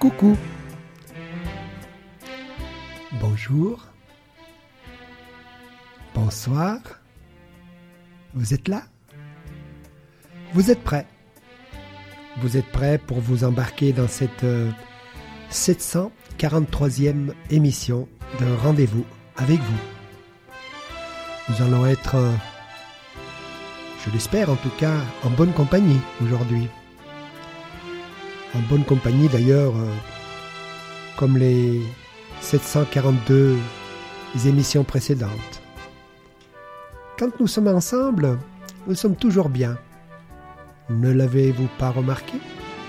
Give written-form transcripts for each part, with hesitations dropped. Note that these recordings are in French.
Coucou. Bonjour. Bonsoir. Vous êtes là? Vous êtes prêts? Vous êtes prêts pour vous embarquer dans cette 743e émission de Rendez-vous avec vous. Nous allons être, je l'espère en tout cas, en bonne compagnie aujourd'hui. En bonne compagnie d'ailleurs, comme les 742 émissions précédentes. Quand nous sommes ensemble, nous sommes toujours bien. Ne l'avez-vous pas remarqué?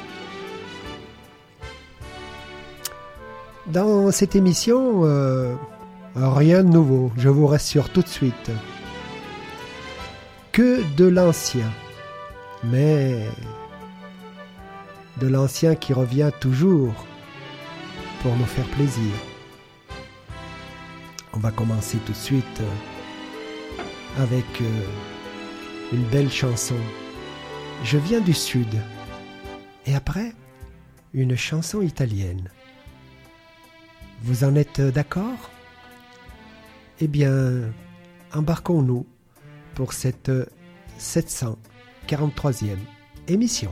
Dans cette émission, rien de nouveau, je vous rassure tout de suite. Que de l'ancien. Mais de l'ancien qui revient toujours pour nous faire plaisir. On va commencer tout de suite avec une belle chanson. Je viens du Sud. Et après, une chanson italienne. Vous en êtes d'accord? Eh bien, embarquons-nous pour cette 743e émission.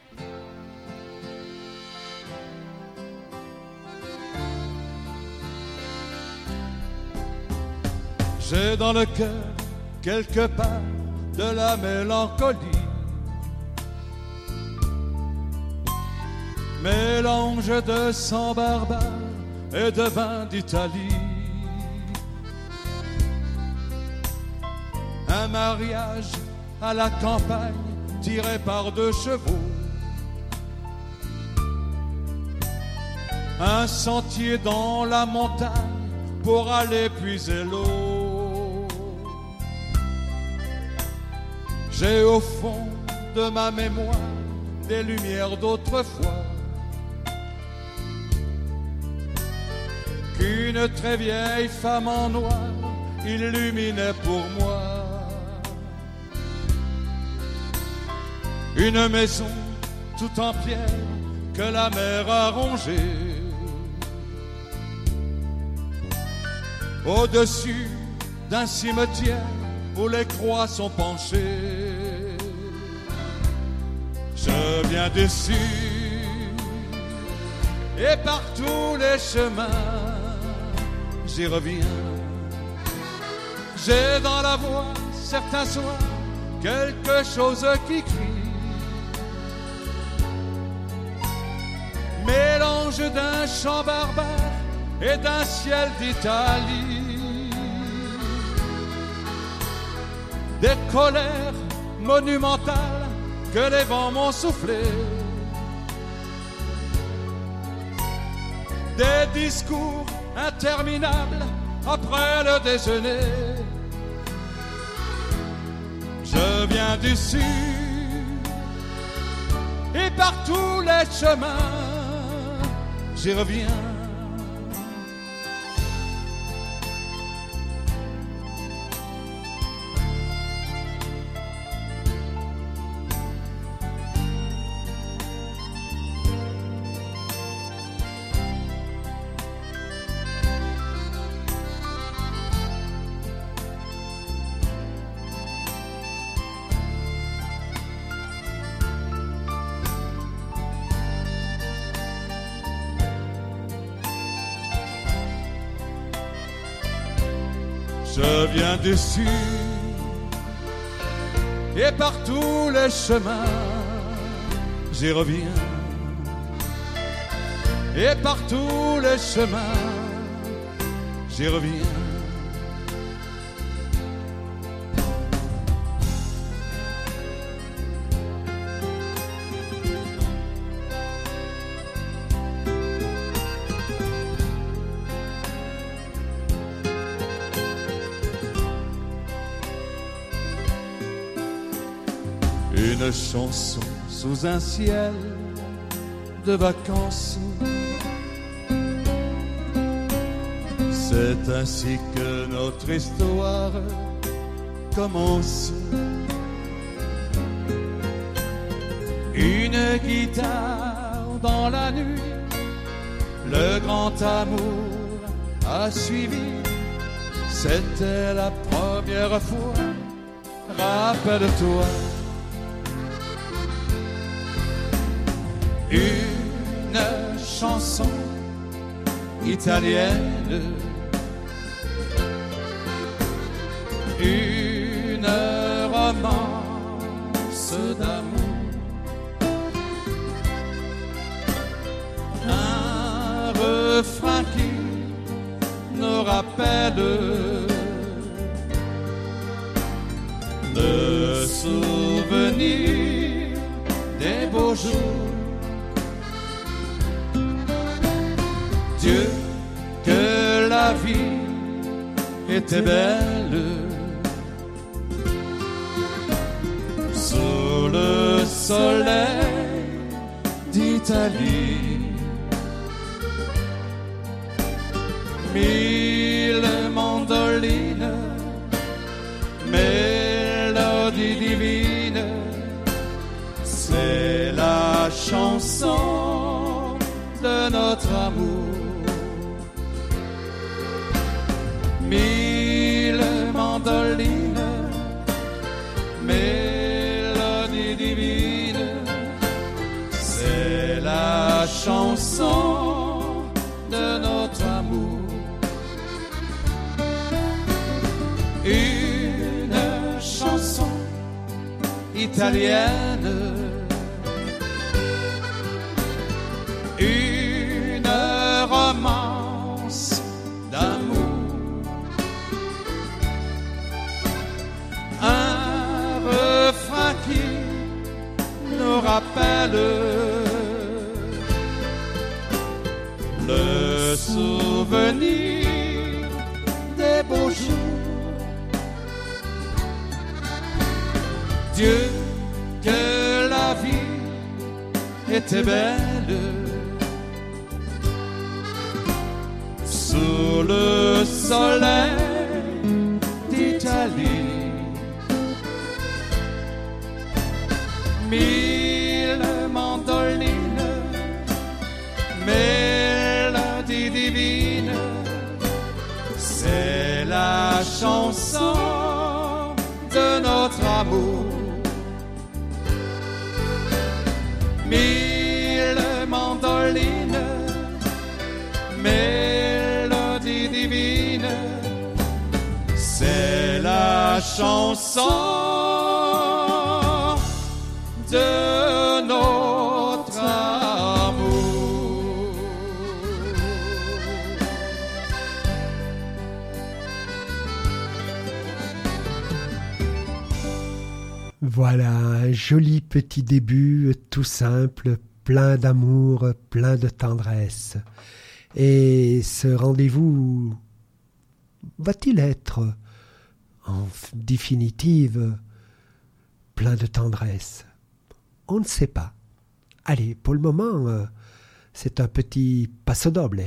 J'ai dans le cœur quelque part de la mélancolie, mélange de sang barbare et de vin d'Italie. Un mariage à la campagne tiré par 2 chevaux, un sentier dans la montagne pour aller puiser l'eau. J'ai au fond de ma mémoire des lumières d'autrefois qu'une très vieille femme en noir illuminait pour moi. Une maison tout en pierre que la mer a rongée, au-dessus d'un cimetière où les croix sont penchées. Je viens du Sud et par tous les chemins j'y reviens. J'ai dans la voix certains soirs quelque chose qui crie, mélange d'un chant barbare et d'un ciel d'Italie, des colères monumentales que les vents m'ont soufflées, des discours interminables après le déjeuner. Je viens du Sud et par tous les chemins j'y reviens. Je viens du Sud et par tous les chemins j'y reviens. Et par tous les chemins j'y reviens. Une chanson sous un ciel de vacances, c'est ainsi que notre histoire commence. Une guitare dans la nuit le grand amour a suivi. C'était la première fois, rappelle-toi. Une chanson italienne, une romance d'amour, un refrain qui nous rappelle le souvenir des beaux jours. Dieu, que la vie était belle sous le soleil d'Italie. Mille mandolines, mélodie divine, c'est la chanson de notre amour. Mille mandolines, mélodie divine, c'est la chanson de notre amour. Une chanson italienne, une romance d'amour, un refrain qui nous rappelle le souvenir des beaux jours. Dieu, que la vie était belle sous le soleil d'Italie. Mille mandolines, mélodie divine, c'est la chanson de notre amour. Mille mandolines, mélodie divine, c'est la chanson de notre amour. Voilà, un joli petit début, tout simple, plein d'amour, plein de tendresse. Et ce rendez-vous va-t-il être, en définitive, plein de tendresse? On ne sait pas. Allez, pour le moment, c'est un petit passo doble.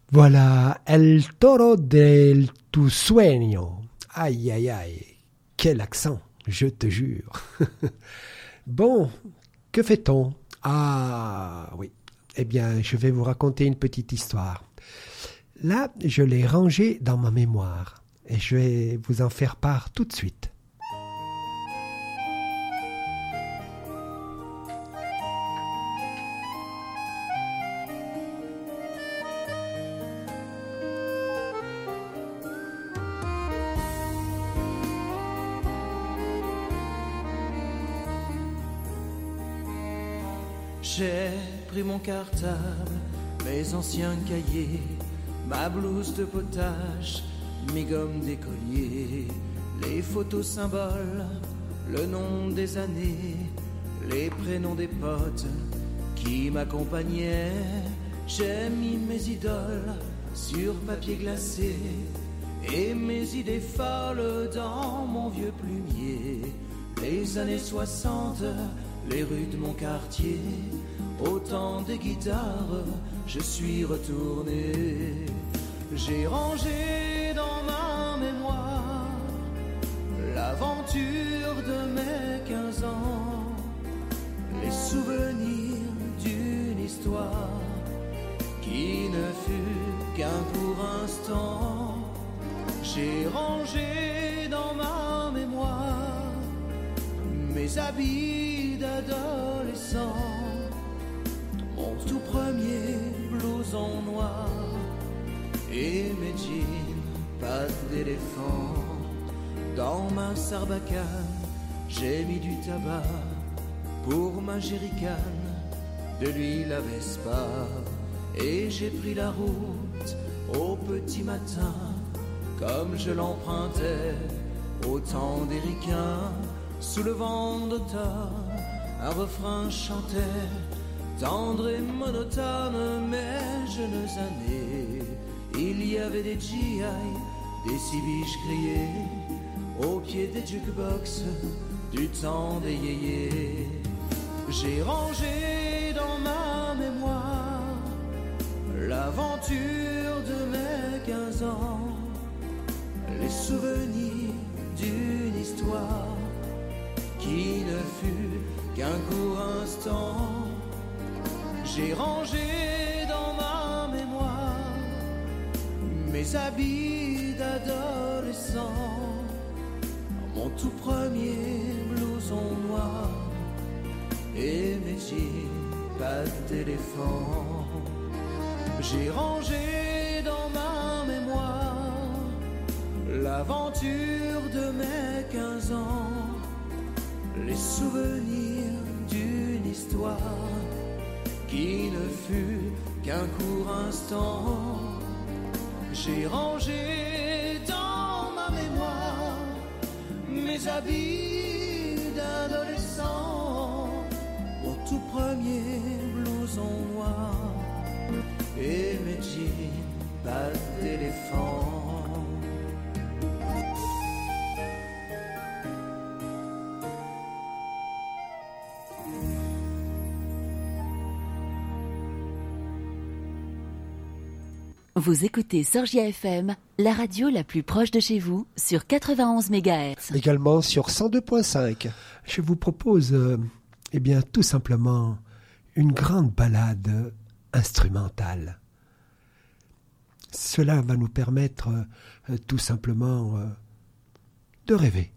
Voilà, El Toro del Tu Sueño. Aïe, aïe, aïe, quel accent, je te jure. Bon, que fait-on? Ah oui, eh bien, je vais vous raconter une petite histoire. Là, je l'ai rangée dans ma mémoire et je vais vous en faire part tout de suite. J'ai pris mon cartable, mes anciens cahiers, ma blouse de potage, mes gommes d'écolier, les photos symboles, le nom des années, les prénoms des potes qui m'accompagnaient. J'ai mis mes idoles sur papier glacé et mes idées folles dans mon vieux plumier. Les années 60, les rues de mon quartier, au temps des guitares, je suis retourné. J'ai rangé dans ma mémoire l'aventure de mes 15 ans, les souvenirs d'une histoire qui ne fut qu'un court instant. J'ai rangé dans ma mémoire mes habits d'adolescent, mon tout premier blouson noir et mes jeans pattes d'éléphant. Dans ma sarbacane, j'ai mis du tabac pour ma jerrycane, de l'huile à Vespa, et j'ai pris la route au petit matin comme je l'empruntais au temps des ricains. Sous le vent d'automne, un refrain chantait, tendre et monotone, mes jeunes années. Il y avait des GI, des cibiches grillés, au pied des jukebox du temps des yéyés. J'ai rangé dans ma mémoire l'aventure de mes 15 ans, les souvenirs d'une histoire qui ne fut qu'un court instant. J'ai rangé dans ma mémoire mes habits d'adolescent, mon tout premier blouson noir et mes jeans pattes d'éléphant. J'ai rangé dans ma mémoire l'aventure de mes 15 ans, les souvenirs d'une histoire qui ne fut qu'un court instant. J'ai rangé dans ma mémoire mes habits d'adolescent, mon tout premier blouson noir et mes jeans pattes d'éléphant. Vous écoutez Sorgia FM, la radio la plus proche de chez vous, sur 91 MHz. Également sur 102.5. Je vous propose, eh bien, tout simplement, une grande balade instrumentale. Cela va nous permettre, tout simplement, de rêver.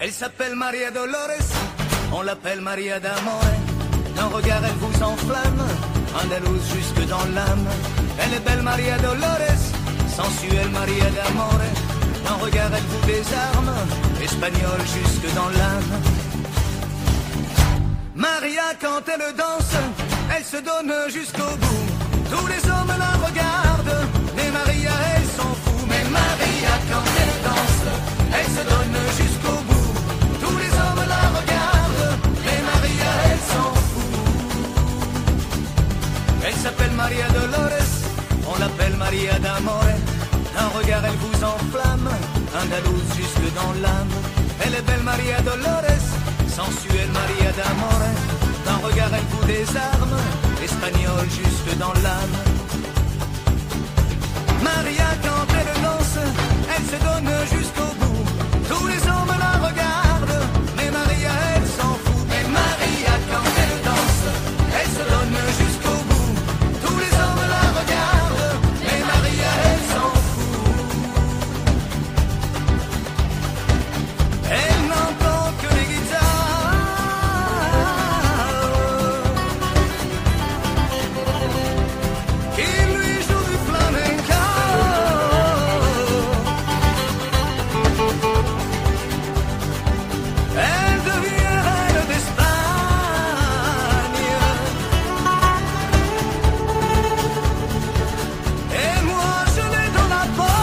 Elle s'appelle Maria Dolores, on l'appelle Maria d'Amore. D'un regard elle vous enflamme, andalouse jusque dans l'âme. Elle est belle Maria Dolores, sensuelle Maria d'Amore. D'un regard elle vous désarme, espagnole jusque dans l'âme. Maria quand elle danse, elle se donne jusqu'au bout. Tous les hommes la regardent, mais Maria elle s'en fout. Mais Maria quand elle danse, elle se donne jusqu'au bout. Tous les hommes la regardent, mais Maria elle s'en fout. Elle s'appelle Maria Dolores, on l'appelle Maria d'Amore. Un regard elle vous enflamme, andalouse jusque dans l'âme. Elle est belle Maria Dolores, sensuelle Maria d'Amore. D'un regard elle vous désarme, espagnole jusque dans l'âme. Maria quand elle danse, elle se donne jusqu'au bout. Tous les hommes la regardent, mais Maria elle s'en fout. Mais Maria quand elle danse, elle se donne jusqu'au bout. Tous les hommes la regardent, mais Maria elle s'en fout. Elle n'entend que les guitares qui lui jouent du flamenco. Elle devient reine d'Espagne. Et moi je l'ai dans la peau.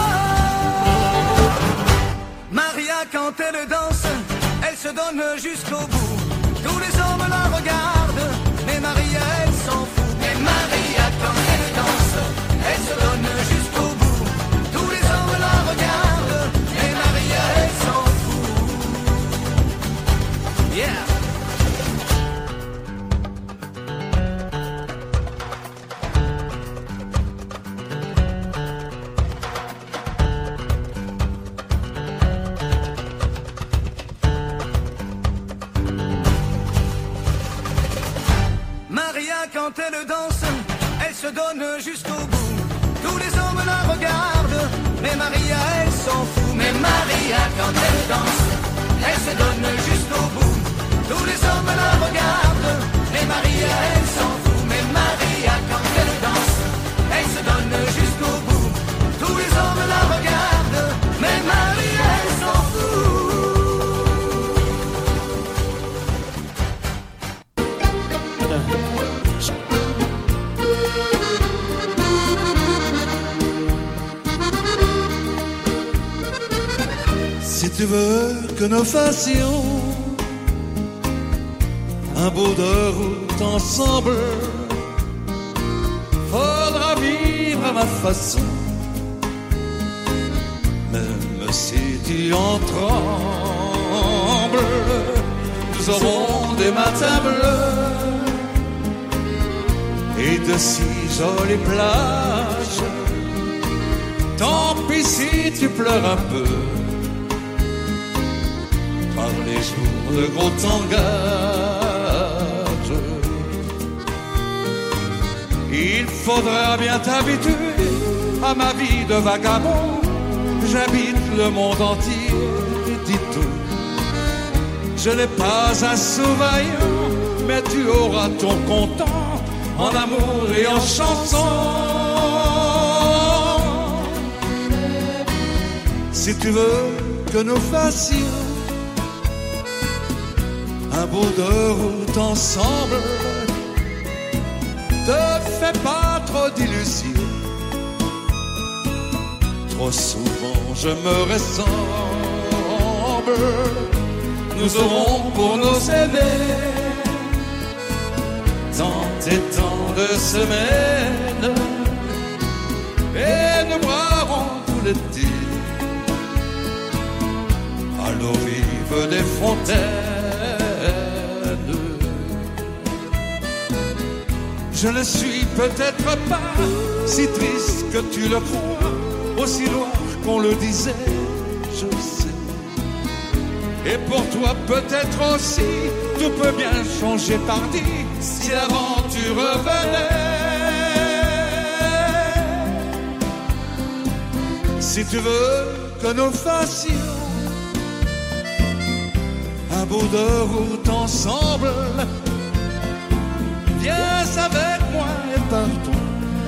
Maria quand elle danse, elle se donne jusqu'au bout. Tous les hommes la regardent, mais Maria elle s'en fout. Mais Maria quand elle danse, elle se donne jusqu'au bout. Tous les hommes la regardent, mais Maria elle s'en fout. Yeah. Maria quand elle danse, elle se donne jusqu'au bout. Tous les hommes la regardent, mais Maria elle s'en fout. Mais Maria quand elle danse, elle se donne jusqu'au bout. Tous les hommes la regardent, mais Maria elle s'en fout. Mais Maria quand elle danse, elle se donne jusqu'au bout. Tous les hommes la regardent, mais Maria elle s'en fout. Si tu veux que nous fassions un bout de route ensemble, faudra vivre à ma façon. Même si tu en trembles, nous aurons des matins bleus et de si jolies plages. Tant pis si tu pleures un peu par les jours de gros tangage. Il faudra bien t'habituer à ma vie de vagabond. J'habite le monde entier, dis tout. Je n'ai pas un sous-vaillant, mais tu auras ton comptant en amour et en chanson. Si tu veux que nous fassions un bout de route ensemble, te fais pas trop d'illusions. Trop souvent je me ressemble. Nous aurons pour nos aînés tant et tant de semaines, et nous boirons tout l'été à l'eau vive des fontaines. Je ne suis peut-être pas si triste que tu le crois, aussi loin qu'on le disait, je sais. Et pour toi peut-être aussi, tout peut bien changer pardi, si l'aventure revenait. Si tu veux que nous fassions bout de route ensemble. Viens avec moi et partons,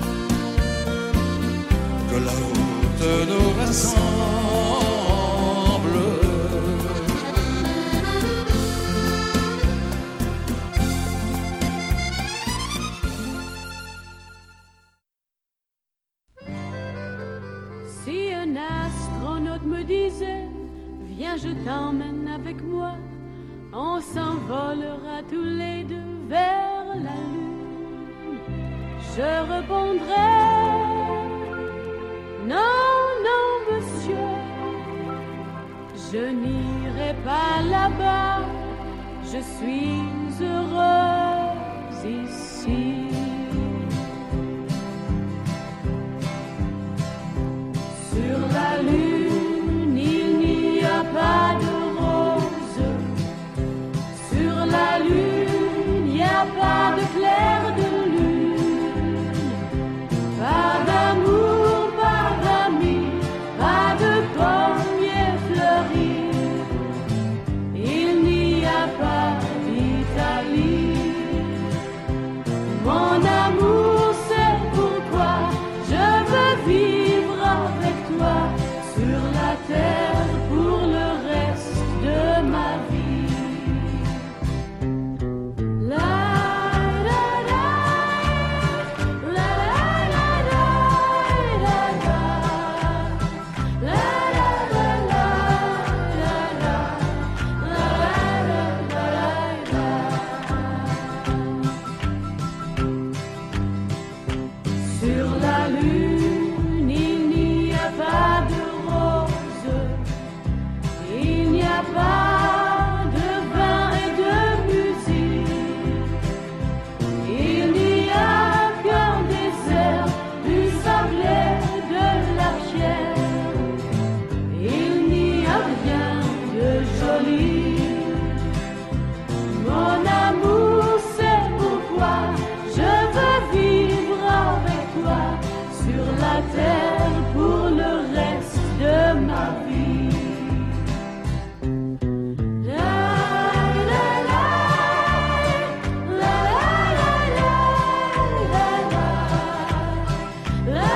que la route nous rassemble. Si un astronaute me disait, viens je t'emmène avec moi, on s'envolera tous les deux vers la lune, je répondrais, non, non, monsieur, je n'irai pas là-bas, je suis heureuse ici. Sur la lune, il n'y a pas de roses. Sur la lune, il n'y a pas de clair de lune. Pas d'amour, pas d'amis, pas de pommiers fleuris. Il n'y a pas d'Italie. Mon amour, c'est pourquoi je veux vivre avec toi sur la terre pour le reste de ma vie. La la la la la la la la la sur la lune, il n'y a pas de roses, il n'y a pas de vin et de musique, il n'y a qu'un désert, du sable et de la chair, il n'y a rien de joli. Mon amour, c'est pourquoi je veux vivre avec toi sur la terre pour le reste de ma vie. La la la la la la la la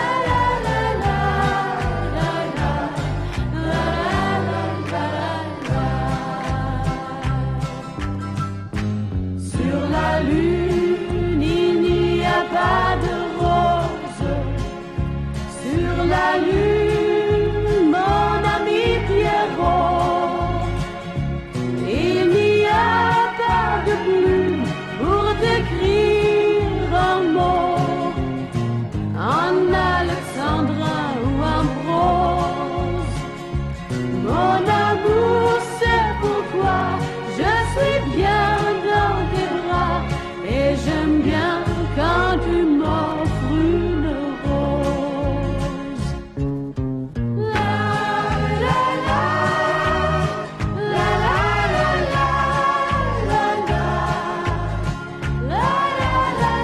sur la lune, il n'y a pas de roses. Sur la lune, mon ami Pierrot, il n'y a pas de plume pour décrire un mot en alexandrin ou en prose. Mon amour, c'est pourquoi je suis bien dans tes bras et j'aime bien quand tu m'offres une rose. La la la la la la la la la la la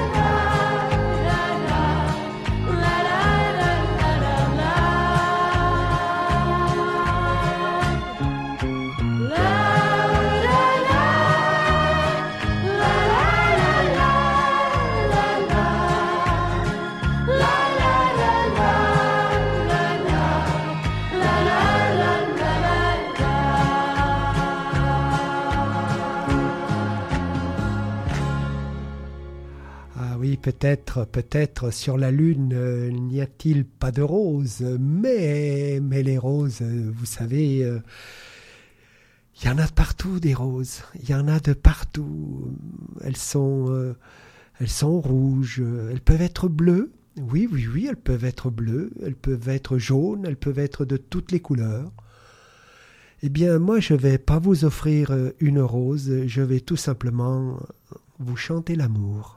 Peut-être sur la Lune, n'y a-t-il pas de roses, mais les roses, vous savez, il y en a de partout des roses, il y en a de partout. Elles sont rouges, elles peuvent être bleues, oui, elles peuvent être bleues, elles peuvent être jaunes, elles peuvent être de toutes les couleurs. Eh bien, moi, je ne vais pas vous offrir une rose, je vais tout simplement vous chanter l'amour.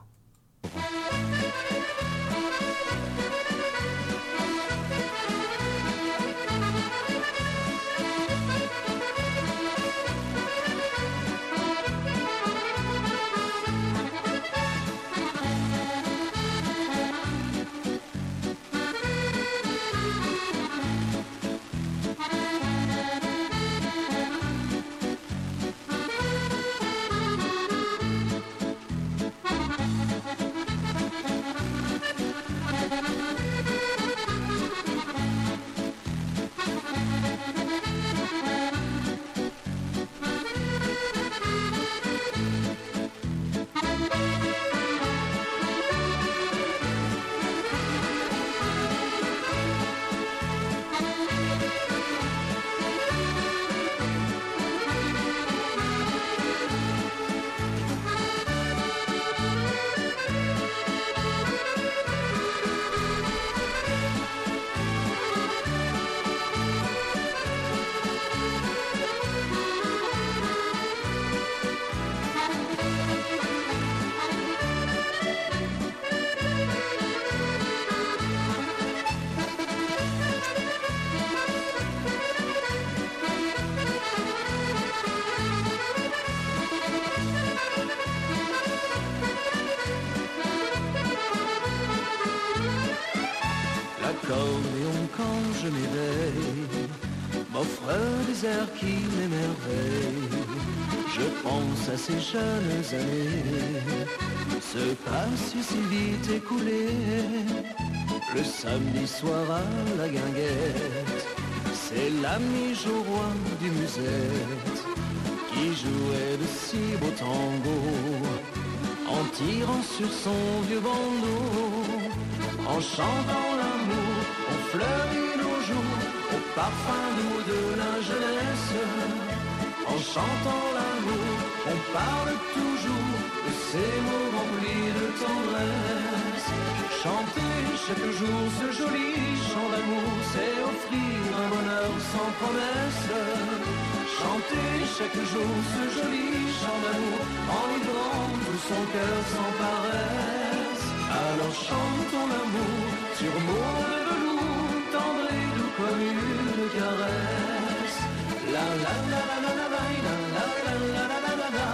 je m'éveille, m'offre des airs qui m'émerveillent. Je pense à ces jeunes années, se passe si vite écoulé. Le samedi soir à la guinguette, c'est l'ami Joroi du musette qui jouait de si beaux tangos, en tirant sur son vieux bandeau, en chantant l'amour, on fleurit nos jours, au parfum doux de la jeunesse. En chantant l'amour, on parle toujours de ces mots remplis de tendresse. Chanter chaque jour ce joli chant d'amour, c'est offrir un bonheur sans promesse. Chanter chaque jour ce joli chant d'amour, enivrant tout son cœur sans paresse. Alors chantons l'amour sur mots de velours, tendre et doux comme une caresse. La la la la la la la la la la la la la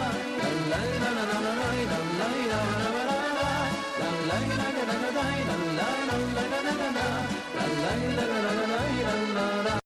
la.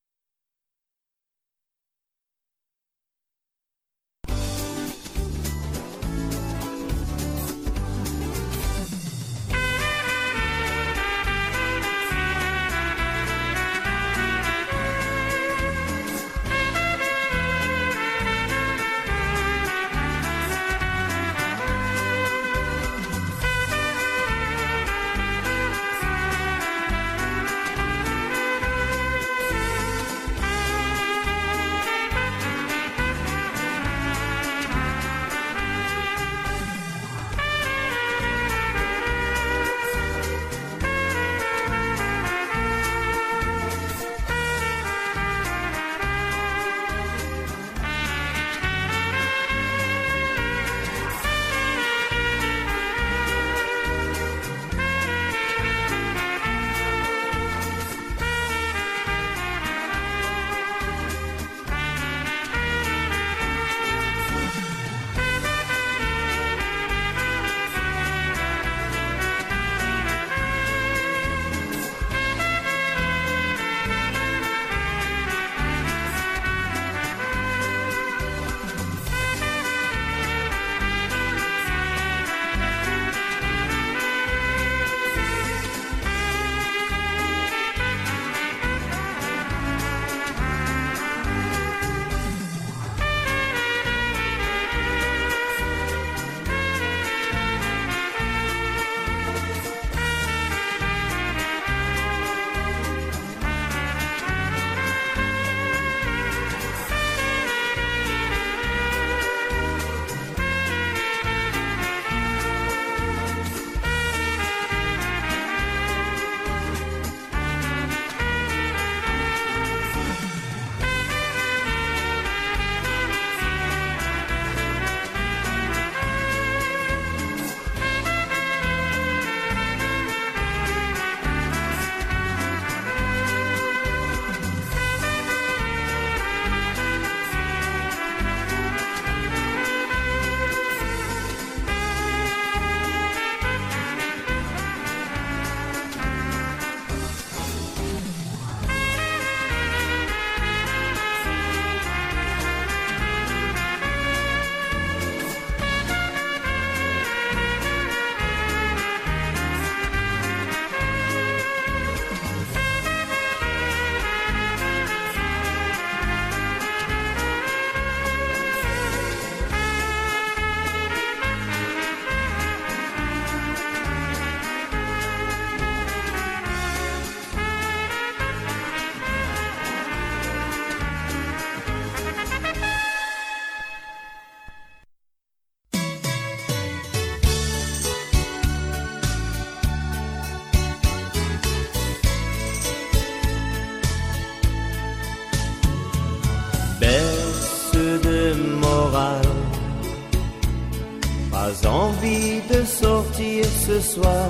Pas envie de sortir ce soir,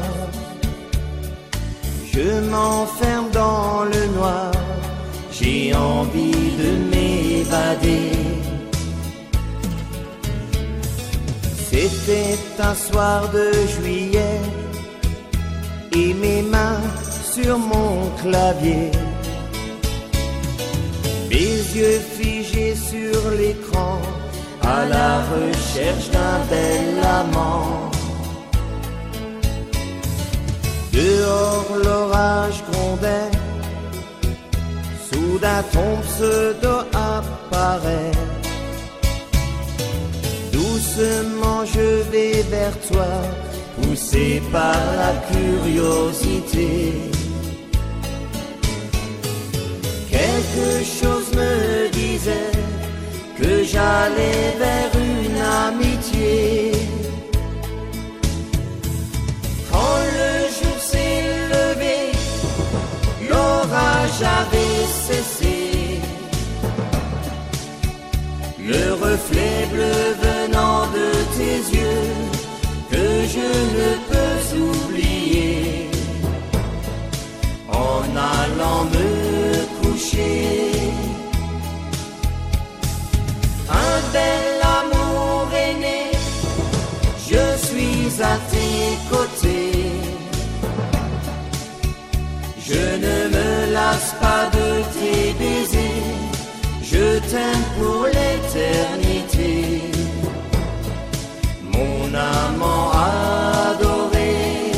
je m'enferme dans le noir, j'ai envie de m'évader. C'était un soir de juillet et mes mains sur mon clavier mes yeux figés sur l'écran, à la recherche d'un bel amant. Dehors l'orage grondait, soudain ton pseudo apparaît. Doucement je vais vers toi, poussé par la curiosité. Quelque chose me disait que j'allais vers une amitié. Quand le jour s'est levé, l'orage avait cessé. Le reflet bleu venant de tes yeux, que je ne peux oublier. En allant me coucher, un bel amour est né, je suis à tes côtés. Je ne me lasse pas de tes baisers, je t'aime pour l'éternité. Mon amant adoré,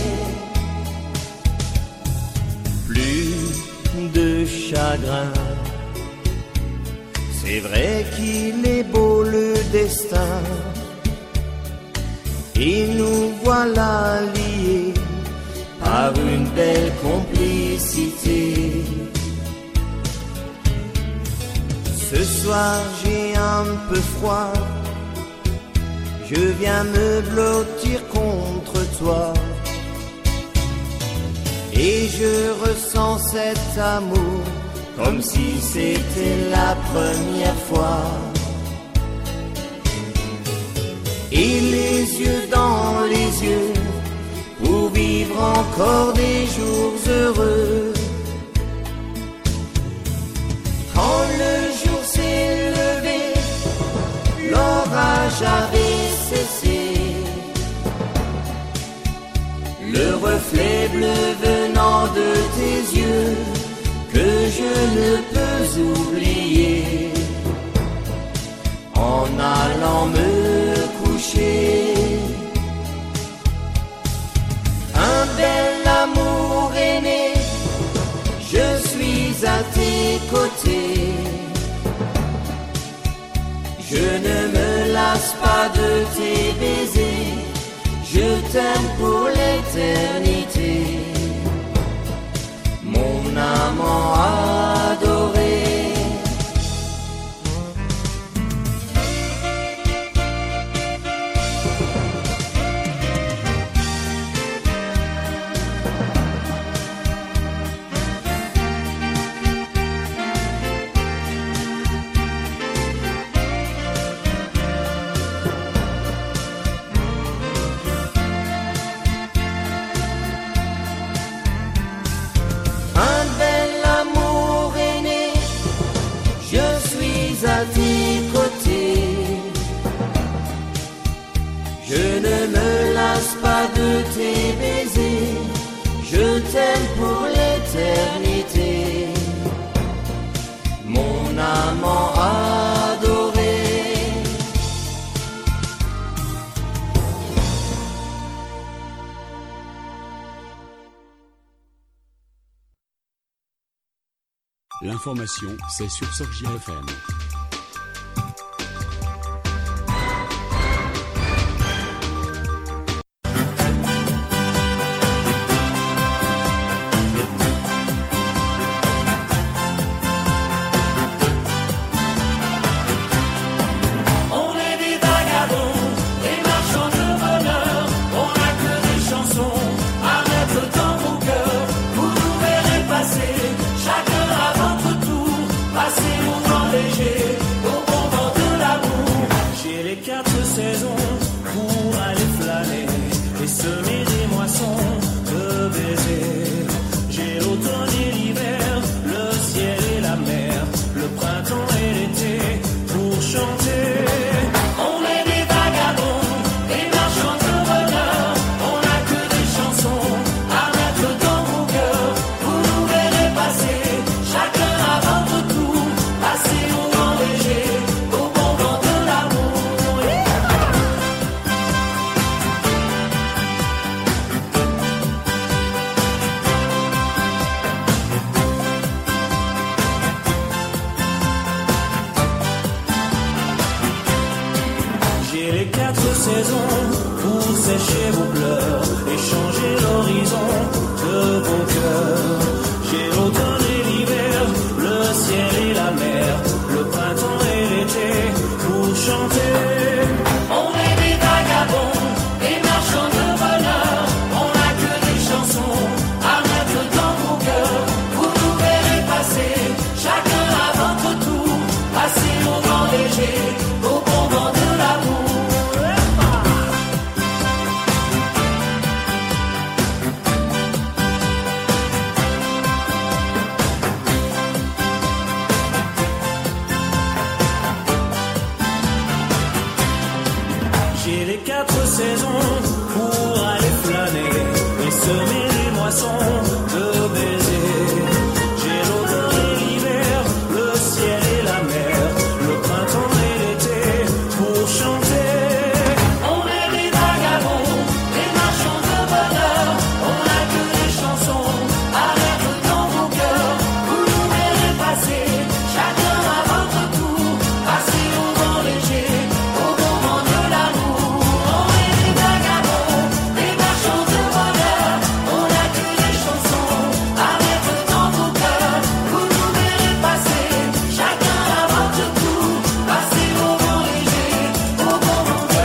plus de chagrin. C'est vrai qu'il est beau le destin, et nous voilà liés par une belle complicité. Ce soir j'ai un peu froid, je viens me blottir contre toi, et je ressens cet amour comme si c'était la première fois. Et les yeux dans les yeux, pour vivre encore des jours heureux. Quand le jour s'est levé, l'orage avait cessé. Le reflet bleu venant de tes yeux, que je ne peux oublier. En allant me coucher, un bel amour est né, je suis à tes côtés. Je ne me lasse pas de tes baisers, je t'aime pour l'éternité. Mon amant adoré. À tes côtés, je ne me lasse pas de tes baisers, je t'aime pour l'éternité. Mon amant adoré. L'information, c'est sur Sorgia FM. Chacun à votre tour, passez-nous dans léger. les 4 saisons pour sécher vos pleurs et changer l'horizon de vos cœurs. J'ai l'automne et l'hiver, le ciel et la mer, le printemps et l'été pour chanter. On est des vagabonds, des marchands de bonheur, on n'a que des chansons à mettre dans vos cœurs. Vous nous verrez passer, chacun à votre tour, passer au vent léger, au bon vent de l'amour. J'ai les 4 saisons pour aller flâner et semer les moissons de baisers. J'ai l'automne et l'hiver, le ciel et la mer, le printemps et l'été pour chanter. On est des vagabonds, des marchands de bonheur, on n'a que des chansons à mettre dans vos cœurs. Vous nous verrez passer, chacun à votre tour, passer au vent léger, au bon vent de l'amour. On est des vagabonds, des marchands de bonheur, on n'a que des chansons à mettre dans vos cœurs. Vous nous verrez passer, chacun à votre tour, passer au vent léger, au bon vent de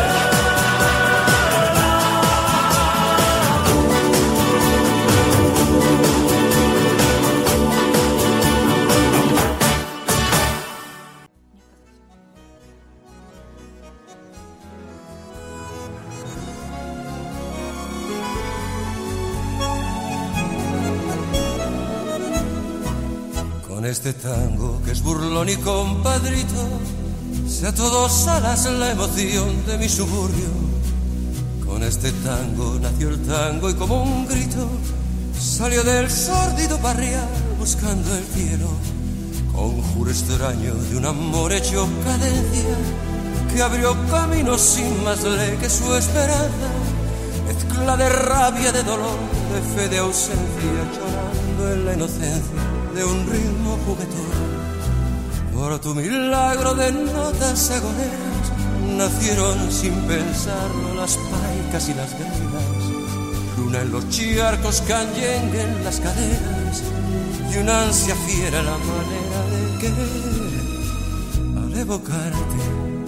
Con este tango que es burlón y compadrito, si a todos alas la emoción de mi suburbio. Con este tango nació el tango y como un grito salió del sórdido barrial buscando el cielo. Conjuro extraño de un amor hecho cadencia que abrió camino sin más ley que su esperanza. Mezcla de rabia, de dolor, de fe, de ausencia, llorando en la inocencia de un ritmo juguetón. Por tu milagro de notas agoneras nacieron sin pensarlo las paicas y las gregas. Luna en los charcos, canyengue en las caderas y una ansia fiera la manera de querer. Al evocarte,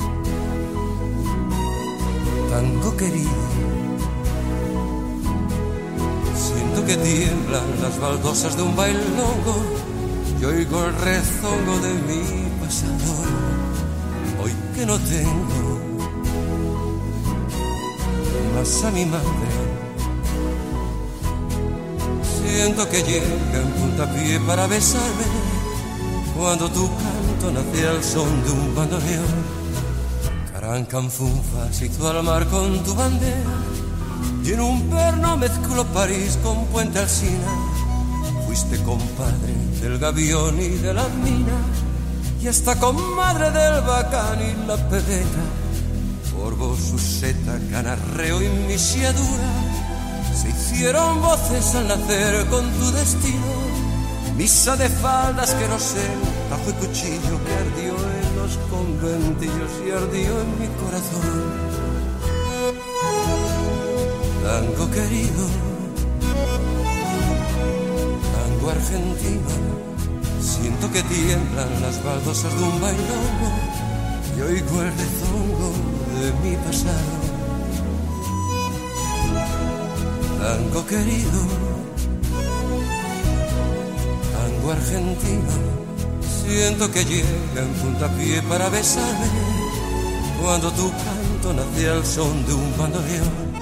tango querido, siento que tiemblan las baldosas de un bailongo y oigo el rezongo de mi pasado. Hoy que no tengo más a mi madre, siento que llega en puntapié para besarme cuando tu canto nace al son de un bandoneón. Carancanfunfa se hizo al mar con tu bandera y en un perno mezcló París con Puente Alsina. Fuiste compadre del gavión y de la mina y hasta comadre del bacán y la pebeta. Por vos Suseta, Canarreo y Misiadura se hicieron voces al nacer con tu destino. Misa de faldas, querosén, tajo y cuchillo que ardió en los conventillos y ardió en mi corazón. Tango querido, tango argentino, siento que tiemblan las baldosas de un bailongo y oigo el rezongo de mi pasado. Tango querido, tango argentino, siento que llega en puntapié para besarme cuando tu canto nace al son de un bandoneón.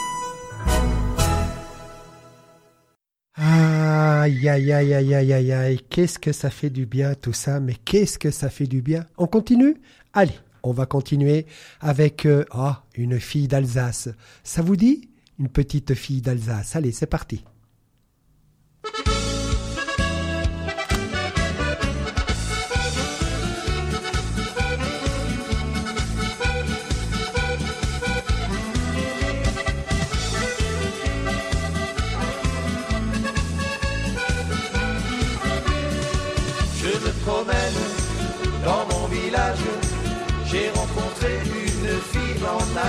Aïe, aïe, aïe, aïe, aïe, aïe, aïe, qu'est-ce que ça fait du bien tout ça, mais qu'est-ce que ça fait du bien. On continue ? Allez, on va continuer avec une fille d'Alsace. Ça vous dit ? Une petite fille d'Alsace. Allez, c'est parti. Dans mon village, j'ai rencontré une fille en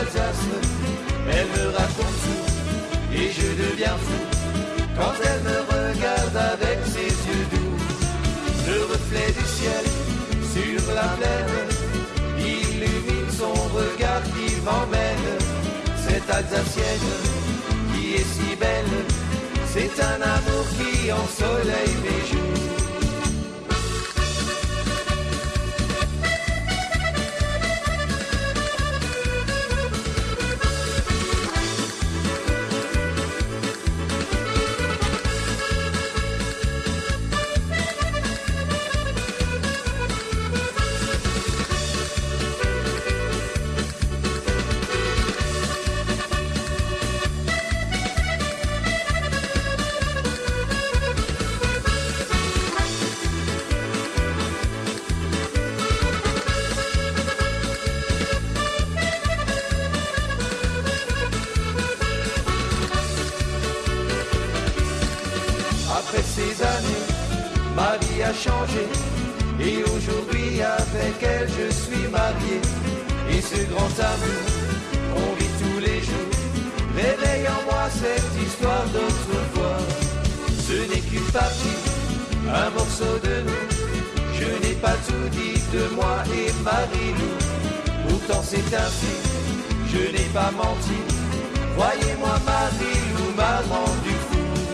m'emmène, cette Alsacienne qui est si belle, c'est un amour qui ensoleille mes jours. Après ces années, ma vie a changé. Et aujourd'hui avec elle je suis marié. Et ce grand amour qu'on vit tous les jours réveille en moi cette histoire d'autrefois. Ce n'est qu'une partie, un morceau de nous. Je n'ai pas tout dit de moi et Marie-Lou. Pourtant c'est ainsi, je n'ai pas menti. Voyez-moi Marie-Lou m'a rendu fou.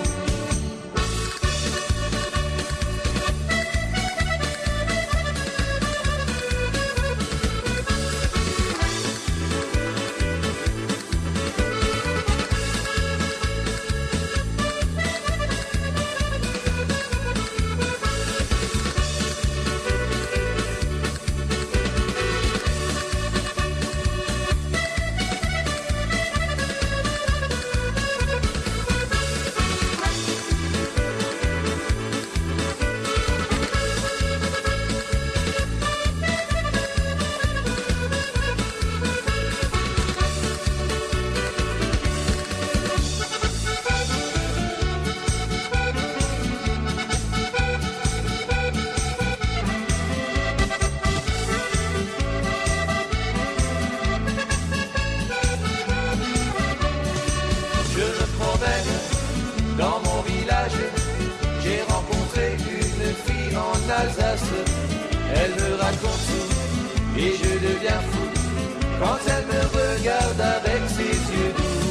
Elle me raconte tout et je deviens fou quand elle me regarde avec ses yeux doux.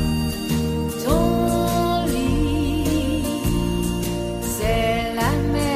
La mer.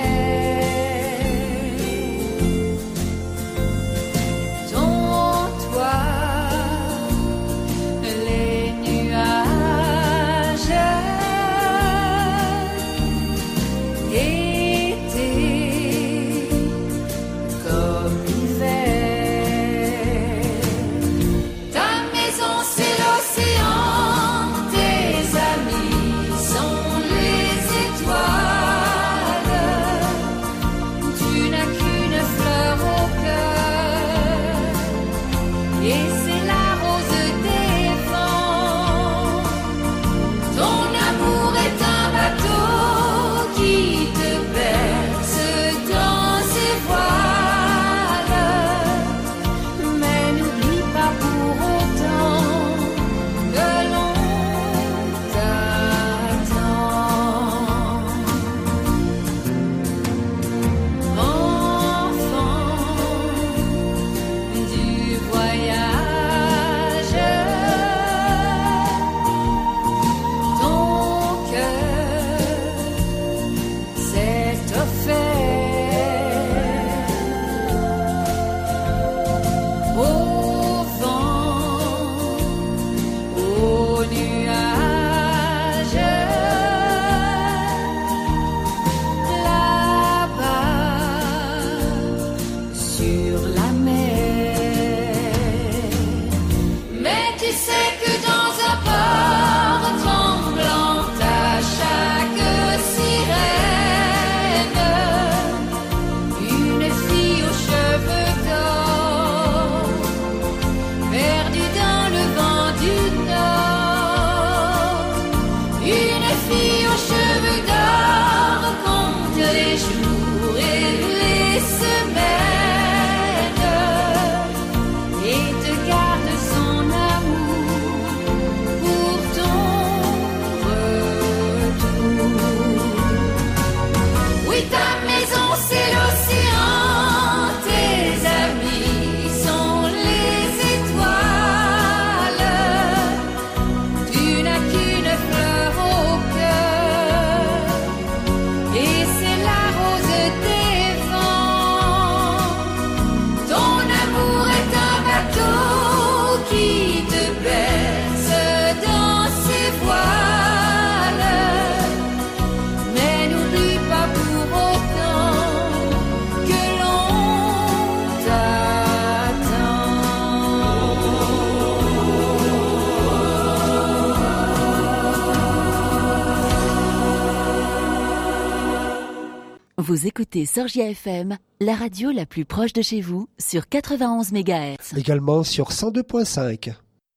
Vous écoutez Sorgia FM, la radio la plus proche de chez vous, sur 91 MHz. Également sur 102.5.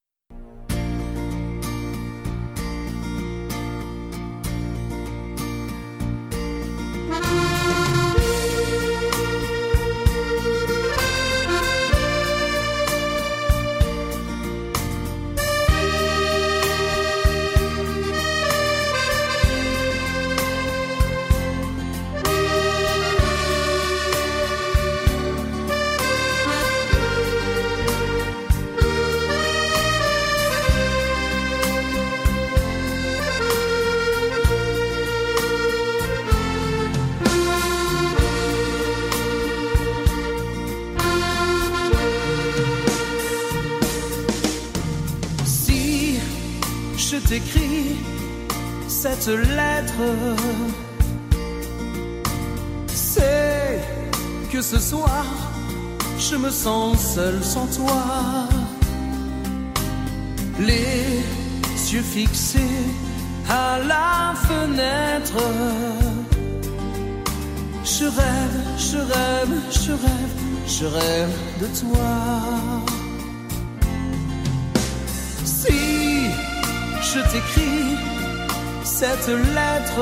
T'écris cette lettre, c'est que ce soir je me sens seul sans toi, les yeux fixés à la fenêtre. Je rêve, je rêve, je rêve, je rêve de toi. Si je t'écris cette lettre,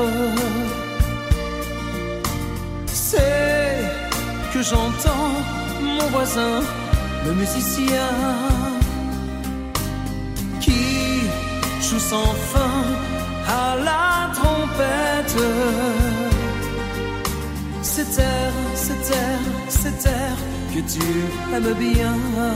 c'est que j'entends mon voisin, le musicien, qui joue sans fin à la trompette. Cet air, cet air, cet air que tu aimes bien.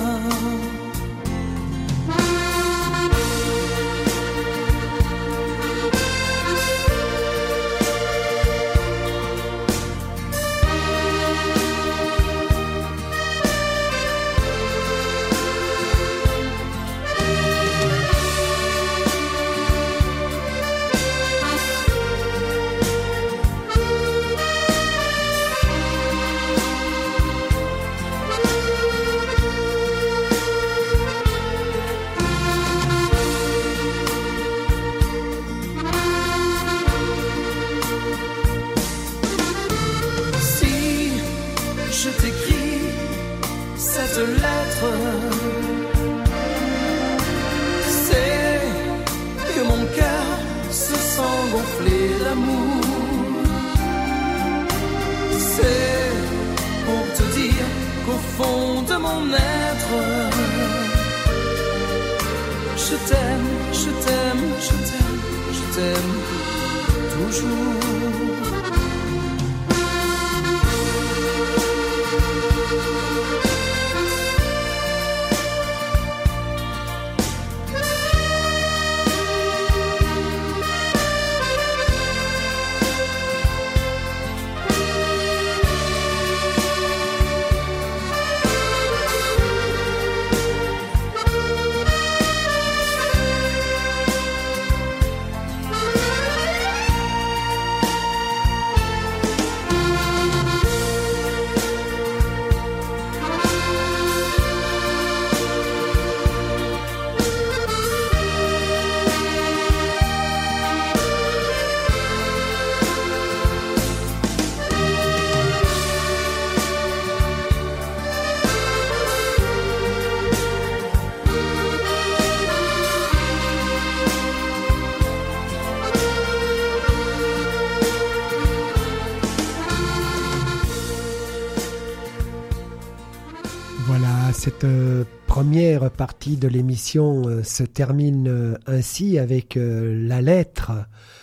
Cette première partie de l'émission se termine ainsi avec la lettre.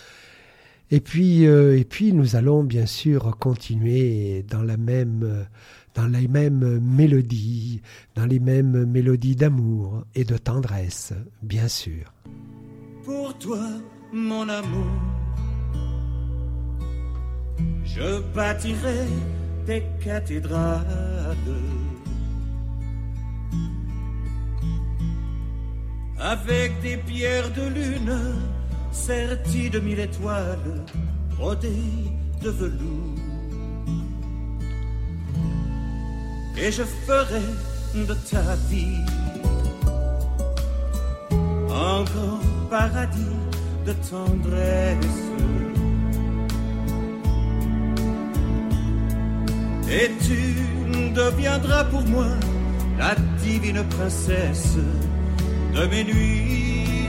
Et puis nous allons bien sûr continuer dans les mêmes mélodies, dans les mêmes mélodies d'amour et de tendresse, bien sûr. Pour toi, mon amour, je bâtirai des cathédrales avec des pierres de lune serties de 1000 étoiles brodées de velours. Et je ferai de ta vie un grand paradis de tendresse. Et tu deviendras pour moi la divine princesse de mes nuits.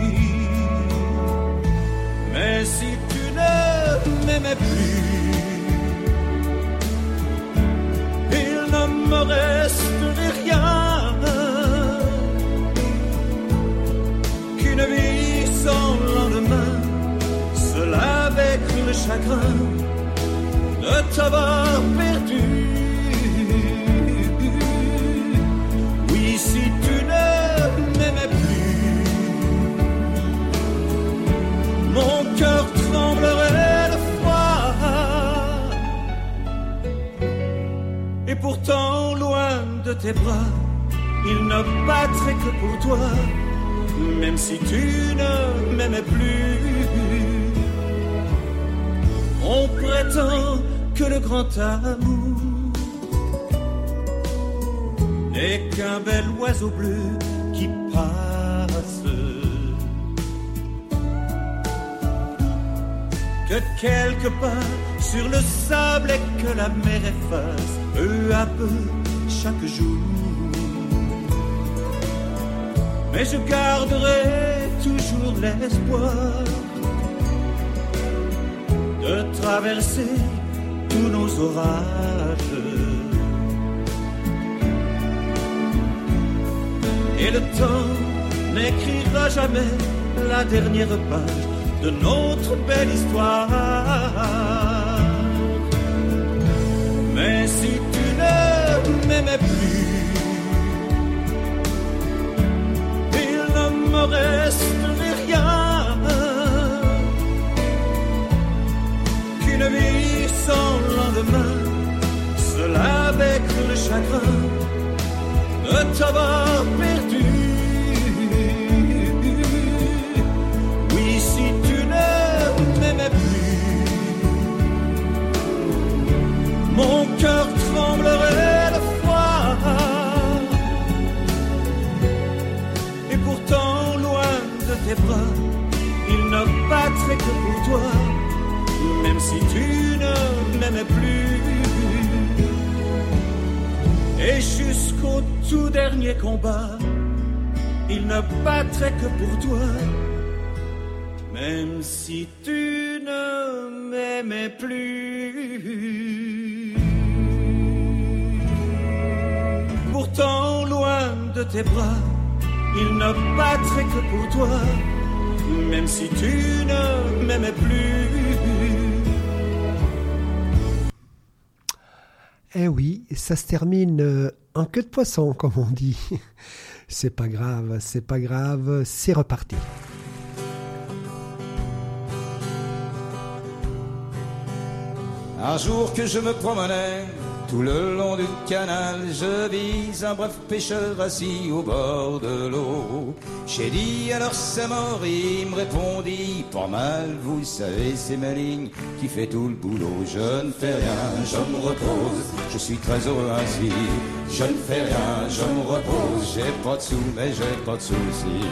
Mais si tu ne m'aimais plus, il ne me resterait rien qu'une vie sans lendemain, seule avec le chagrin de t'avoir perdu. Oui, si tu ne m'aimais plus, mon cœur tremblerait de froid. Et pourtant, loin de tes bras, il ne battrait que pour toi, même si tu ne m'aimais plus. On prétend que le grand amour n'est qu'un bel oiseau bleu qui passe, que quelque part sur le sable et que la mer efface peu à peu chaque jour. Mais je garderai toujours l'espoir de traverser tous nos orages. Et le temps n'écrira jamais la dernière page de notre belle histoire. Mais si tu ne m'aimais plus, il ne me resterait rien qu'une vie sans lendemain, seule avec le chagrin de t'avoir perdu. Oui, si tu ne m'aimais plus, mon cœur tremblerait de froid. Et pourtant, loin de tes bras, il ne battrait que pour toi, même si tu ne m'aimais plus. Et jusqu'au tout dernier combat, il ne battrait que pour toi, même si tu ne m'aimais plus. Pourtant, loin de tes bras, il ne battrait que pour toi, même si tu ne m'aimais plus. Eh oui, ça se termine en queue de poisson, comme on dit. C'est pas grave, c'est reparti. Un jour que je me promenais tout le long du canal, je vis un brave pêcheur assis au bord de l'eau. J'ai dit alors c'est mort, il me répondit pas mal, vous savez c'est ma ligne qui fait tout le boulot. Je ne fais rien, je me repose, je suis très heureux ainsi. Je ne fais rien, je me repose, j'ai pas de sous mais j'ai pas de soucis.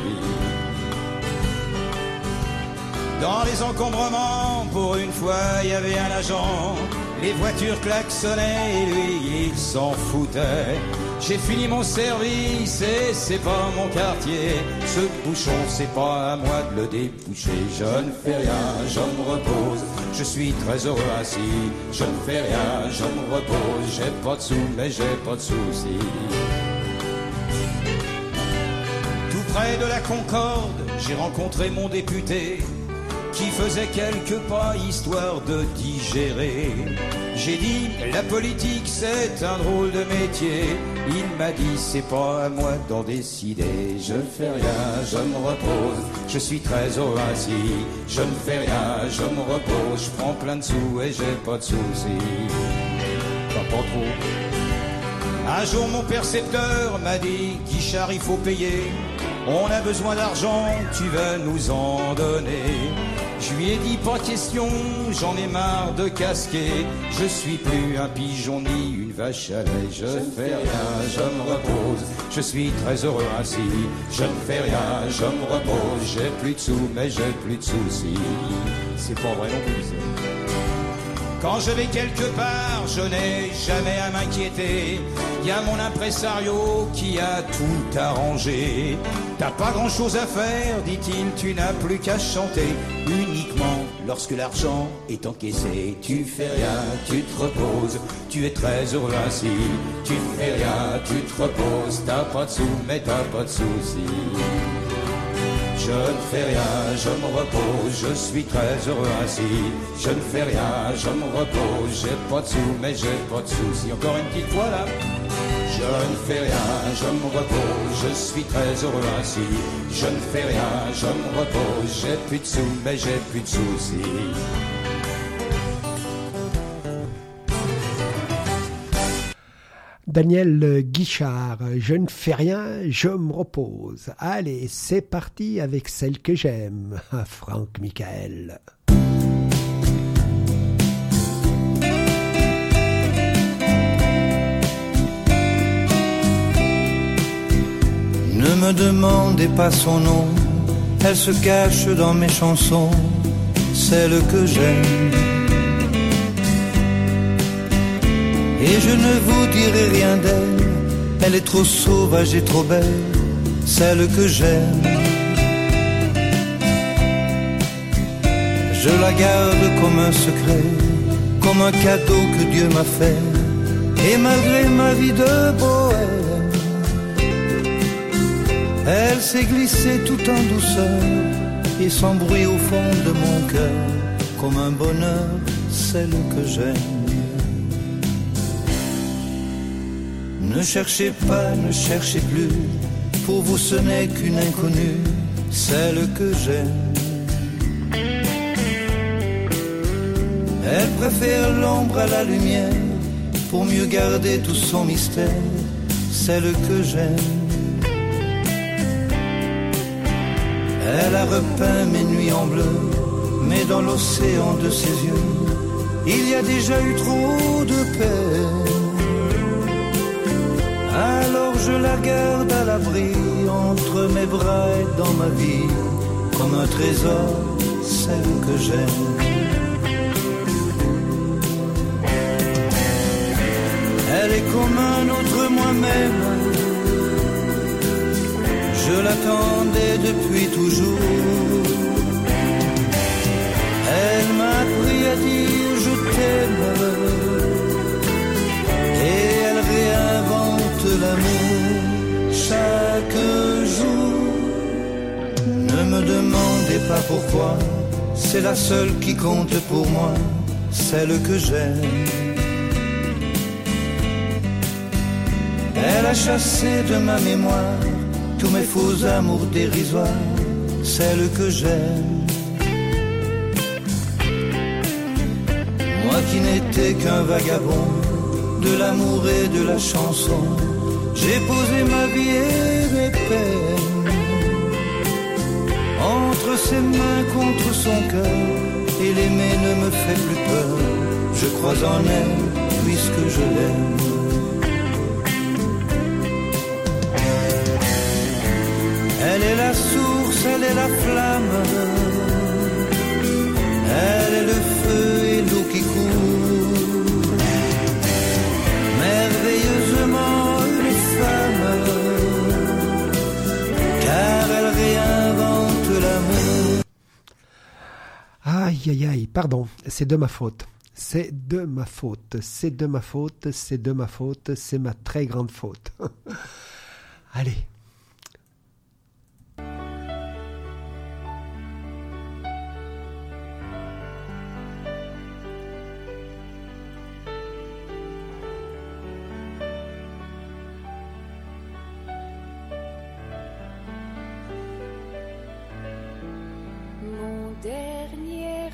Dans les encombrements, pour une fois, il y avait un agent. Les voitures klaxonnaient et lui, il s'en foutait. J'ai fini mon service et c'est pas mon quartier. Ce bouchon, c'est pas à moi de le déboucher. Je ne fais rien, je me repose. Je suis très heureux ainsi. Je ne fais rien, je me repose. J'ai pas de sous, mais j'ai pas de soucis. Tout près de la Concorde, j'ai rencontré mon député qui faisait quelques pas histoire de digérer. J'ai dit, la politique c'est un drôle de métier. Il m'a dit, c'est pas à moi d'en décider. Je ne fais rien, je me repose. Je suis très heureux ainsi. Je ne fais rien, je me repose. Je prends plein de sous et j'ai pas de soucis. Pas trop. Un jour mon percepteur m'a dit, Guichard il faut payer. On a besoin d'argent, tu vas nous en donner. Je lui ai dit pas question, j'en ai marre de casquer. Je suis plus un pigeon ni une vache à lait. Je ne fais rien, je me repose. Je suis très heureux ainsi. Je ne fais rien, je me repose. J'ai plus de sous mais j'ai plus de soucis. C'est pas vrai non plus ça. Quand je vais quelque part, je n'ai jamais à m'inquiéter. Y a mon impresario qui a tout arrangé. T'as pas grand chose à faire, dit-il, tu n'as plus qu'à chanter. Uniquement lorsque l'argent est encaissé. Tu fais rien, tu te reposes, tu es très heureux ainsi. Tu fais rien, tu te reposes, t'as pas de sous, mais t'as pas de soucis. Je ne fais rien, je me repose, je suis très heureux ainsi. Je ne fais rien, je me repose, j'ai pas de sous, mais j'ai pas de soucis. Encore une petite fois là. Je ne fais rien, je me repose, je suis très heureux ainsi. Je ne fais rien, je me repose, j'ai plus de sous, mais j'ai plus de soucis. Daniel Guichard, je ne fais rien, je me repose. Allez, c'est parti avec celle que j'aime, Franck Michael. Ne me demandez pas son nom, elle se cache dans mes chansons, celle que j'aime. Et je ne vous dirai rien d'elle, elle est trop sauvage et trop belle, celle que j'aime. Je la garde comme un secret, comme un cadeau que Dieu m'a fait. Et malgré ma vie de bohème, elle s'est glissée tout en douceur et sans bruit au fond de mon cœur, comme un bonheur, celle que j'aime. Ne cherchez pas, ne cherchez plus, pour vous ce n'est qu'une inconnue, celle que j'aime. Elle préfère l'ombre à la lumière, pour mieux garder tout son mystère, celle que j'aime. Elle a repeint mes nuits en bleu, mais dans l'océan de ses yeux, il y a déjà eu trop de peine. Alors je la garde à l'abri, entre mes bras et dans ma vie, comme un trésor, celle que j'aime. Elle est comme un autre moi-même, je l'attendais depuis toujours. Elle m'a appris à dire je t'aime, et elle réinvente l'amour chaque jour. Ne me demandez pas pourquoi, c'est la seule qui compte pour moi, celle que j'aime. Elle a chassé de ma mémoire tous mes faux amours dérisoires, celle que j'aime. Moi qui n'étais qu'un vagabond de l'amour et de la chanson, j'ai posé ma vie et mes peines entre ses mains, contre son cœur, et l'aimer ne me fait plus peur. Je crois en elle puisque je l'aime. Elle est la source, elle est la flamme, elle est le feu et l'eau qui court. Merveilleusement une femme, car elle réinvente l'amour. Aïe aïe aïe, pardon, c'est de ma faute. C'est de ma faute, c'est de ma faute, c'est de ma faute, c'est ma très grande faute. Allez. Dernier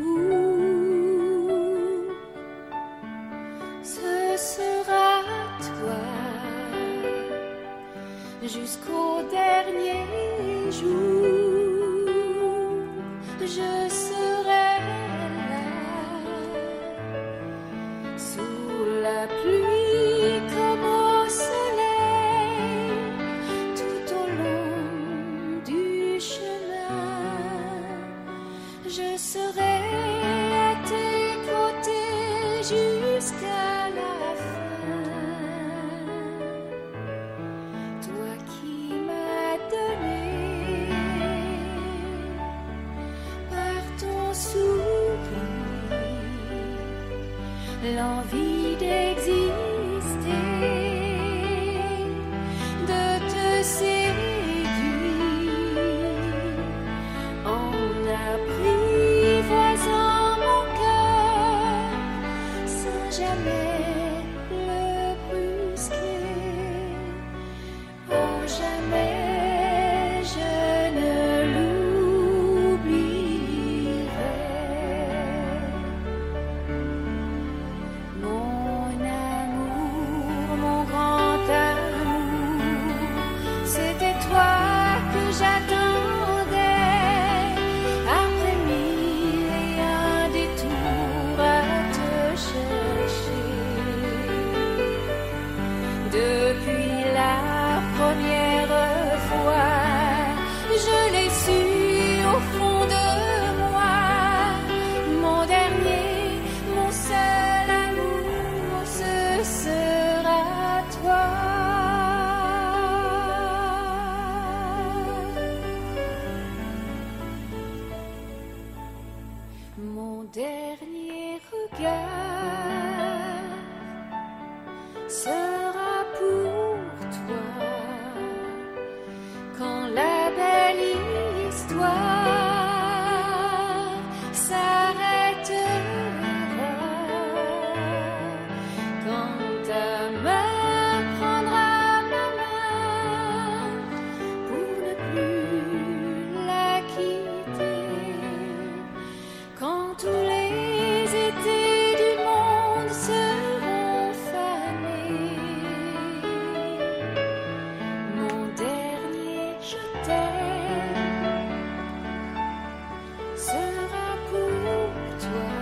amour, ce sera toi jusqu'au dernier jour. Je serai là sous la pluie comme au soleil tout au long du chemin. Je serai à tes côtés jamais le brusquer. Oh, jamais je ne l'oublierai. Mon amour, mon grand amour, c'était toi que j'attendais. Après mille et un détours à te chercher. Depuis la première fois, je l'ai su au fond de moi. Mon dernier, mon seul amour, ce sera toi. Mon dernier regard sera pour toi. Quand la belle histoire s'arrêtera, quand ta main prendra ma main pour ne plus la quitter, quand tous les étés du monde seront fanés, mon dernier je t'aime sera pour toi.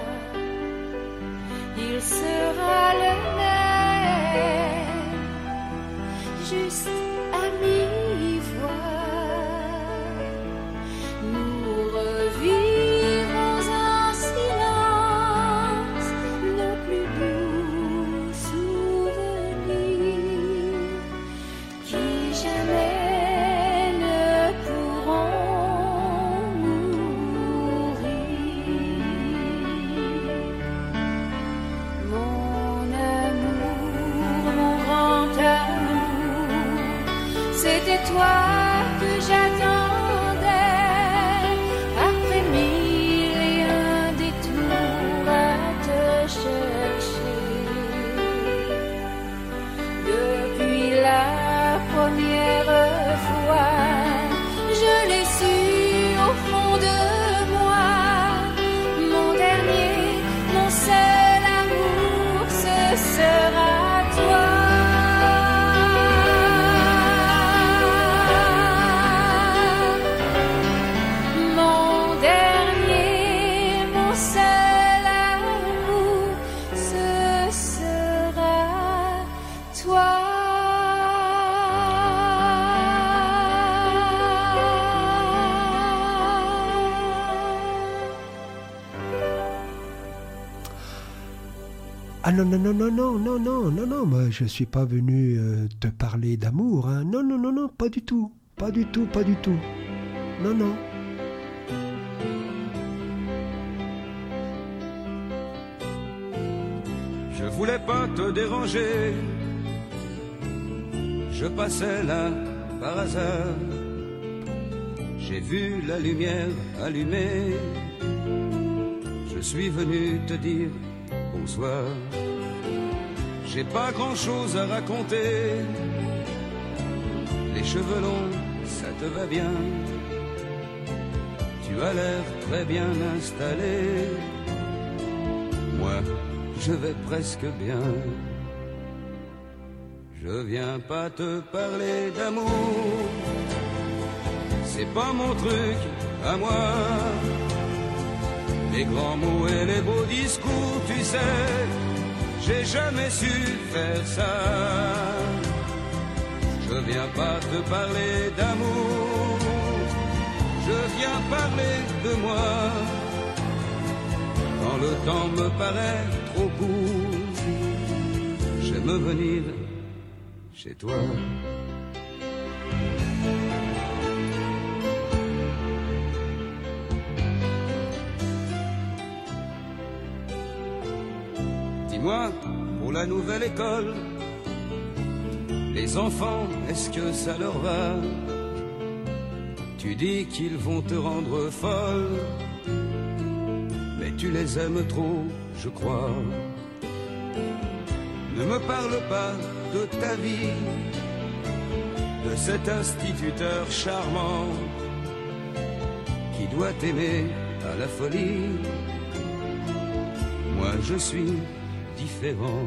Il sera le même, juste à mi-voix. Nous revivrons en silence nos plus doux souvenirs qui jamais ne pourront mourir. Mon amour, mon grand amour, c'était toi que j'attendais. Après mille et un détours à te chercher. Depuis la première fois, je l'ai su au fond de moi. Mon dernier, mon seul amour, ce sera toi. Mon dernier, mon seul amour, ce sera toi. Ah non, non, non, non, non, non, non, non, non, moi je suis pas venu te parler d'amour, hein. Non, non, non, non, pas du tout, pas du tout, pas du tout. Non, non. Je voulais pas te déranger. Je passais là par hasard. J'ai vu la lumière allumée. Je suis venu te dire bonsoir. J'ai pas grand chose à raconter. Les cheveux longs, ça te va bien. Tu as l'air très bien installé. Moi, je vais presque bien. Je viens pas te parler d'amour. C'est pas mon truc à moi. Les grands mots et les beaux discours, tu sais, j'ai jamais su faire ça. Je viens pas te parler d'amour. Je viens parler de moi. Quand le temps me paraît trop court, j'aime venir chez toi. Dis-moi, pour la nouvelle école, les enfants, est-ce que ça leur va? Tu dis qu'ils vont te rendre folle, mais tu les aimes trop, je crois. Ne me parle pas de ta vie, de cet instituteur charmant qui doit t'aimer à la folie. Moi je suis différent.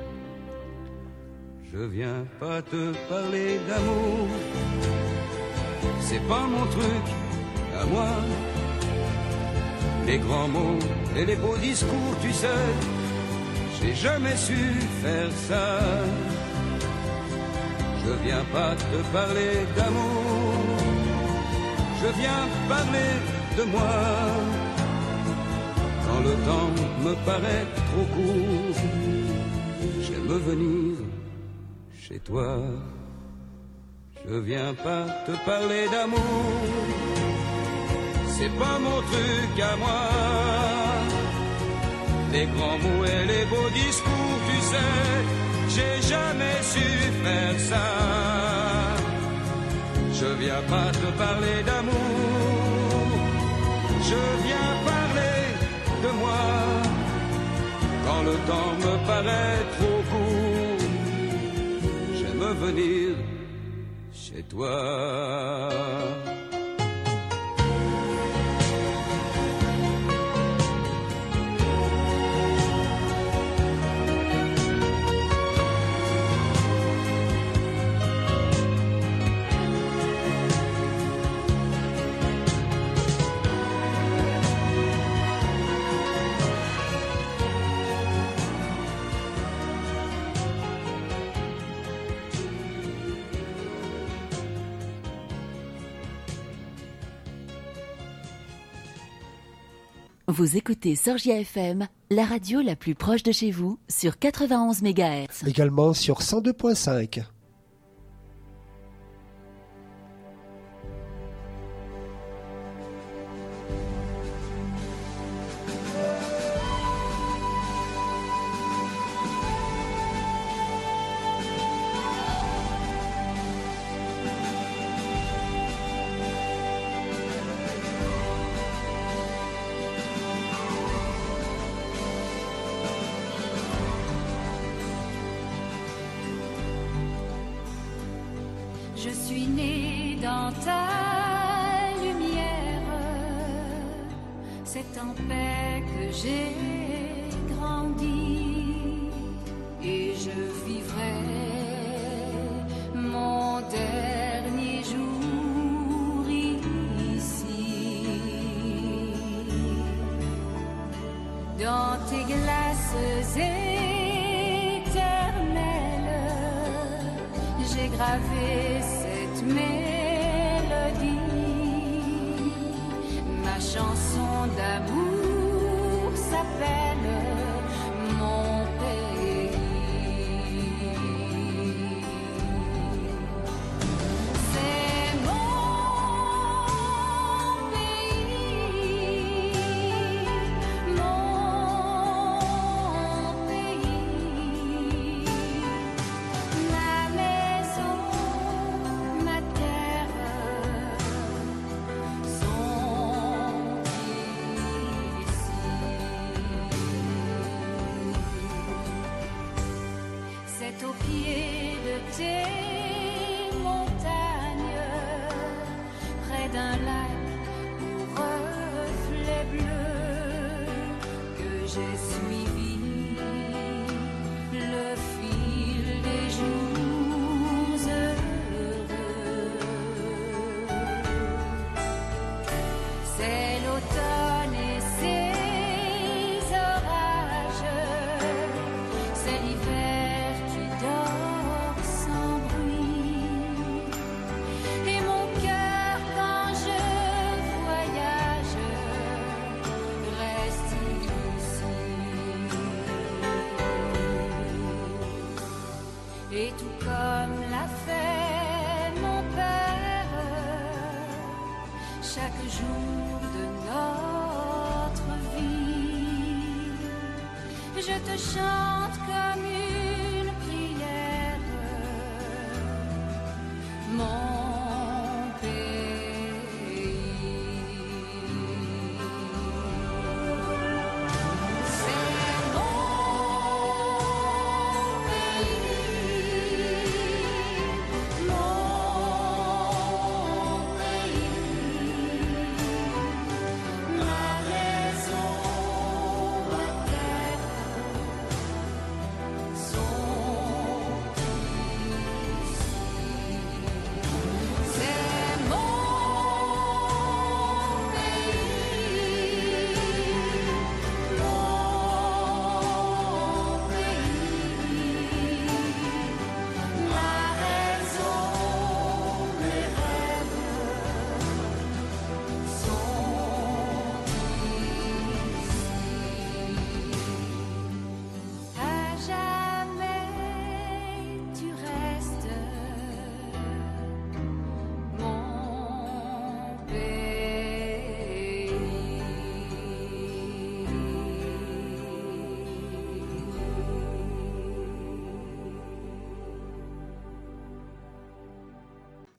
Je viens pas te parler d'amour, c'est pas mon truc à moi. Les grands mots et les beaux discours, tu sais, j'ai jamais su faire ça. Je viens pas te parler d'amour, je viens parler de moi. Quand le temps me paraît trop court, j'aime venir chez toi. Je viens pas te parler d'amour, c'est pas mon truc à moi. Les grands mots et les beaux discours, tu sais, j'ai jamais su faire ça. Je viens pas te parler d'amour, je viens parler de moi. Quand le temps me paraît trop court, j'aime venir chez toi. Vous écoutez Sorgia FM, la radio la plus proche de chez vous, sur 91 MHz. Également sur 102.5. Je suis née dans ta lumière, c'est en paix que j'ai grandi et je vivrai mon dernier jour ici. Dans tes glaces éternelles, j'ai gravé cette mélodie, ma chanson d'amour s'appelle Mon pays. C'est mon pays, mon pays, ma maison, ma terre sont ici. C'est au pied de tes montagnes, près d'un lac aux reflets bleus, que j'ai suivi le fil des jours heureux. C'est l'automne et ses orages, c'est l'hiver qui dort sans bruit, et mon cœur quand je voyage reste ici. Et tout comme l'a fait mon père, chaque jour de notre vie, je te chante comme une prière, mon pays. C'est mon pays.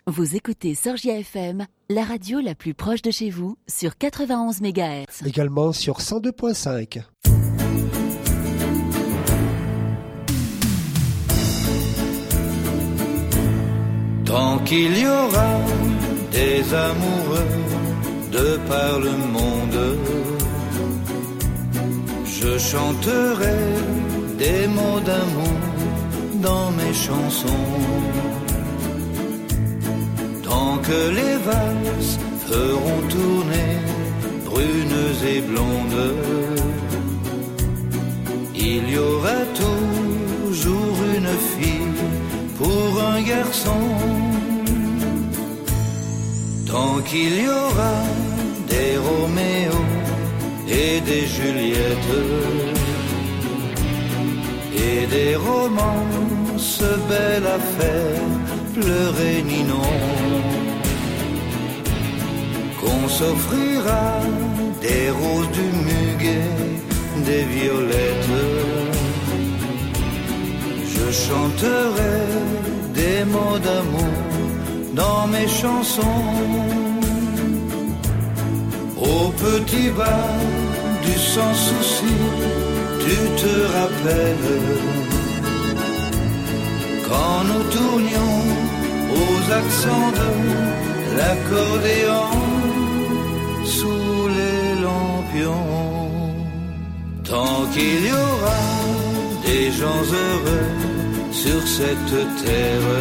Vous écoutez Sorgia FM, la radio la plus proche de chez vous, sur 91 MHz. Également sur 102.5. Tant qu'il y aura des amoureux de par le monde, je chanterai des mots d'amour dans mes chansons. Tant que les valses feront tourner brunes et blondes, il y aura toujours une fille pour un garçon. Tant qu'il y aura des Roméo et des Juliettes et des romances belles à faire pleurer Ninon, qu'on s'offrira des roses, du muguet, des violettes. Je chanterai des mots d'amour dans mes chansons. Au petit bar du sans souci, tu te rappelles quand nous tournions aux accents de l'accordéon sous les lampions. Tant qu'il y aura des gens heureux sur cette terre,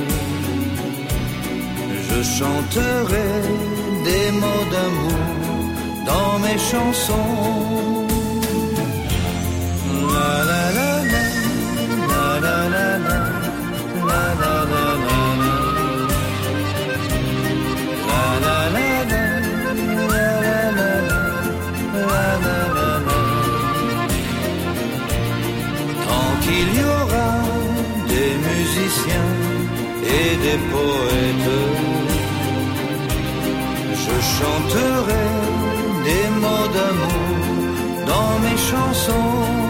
je chanterai des mots d'amour dans mes chansons. La la la la, la la la la, la la la la, la la la la, la la la. Tant qu'il y aura des musiciens et des poètes, je chanterai des mots d'amour dans mes chansons.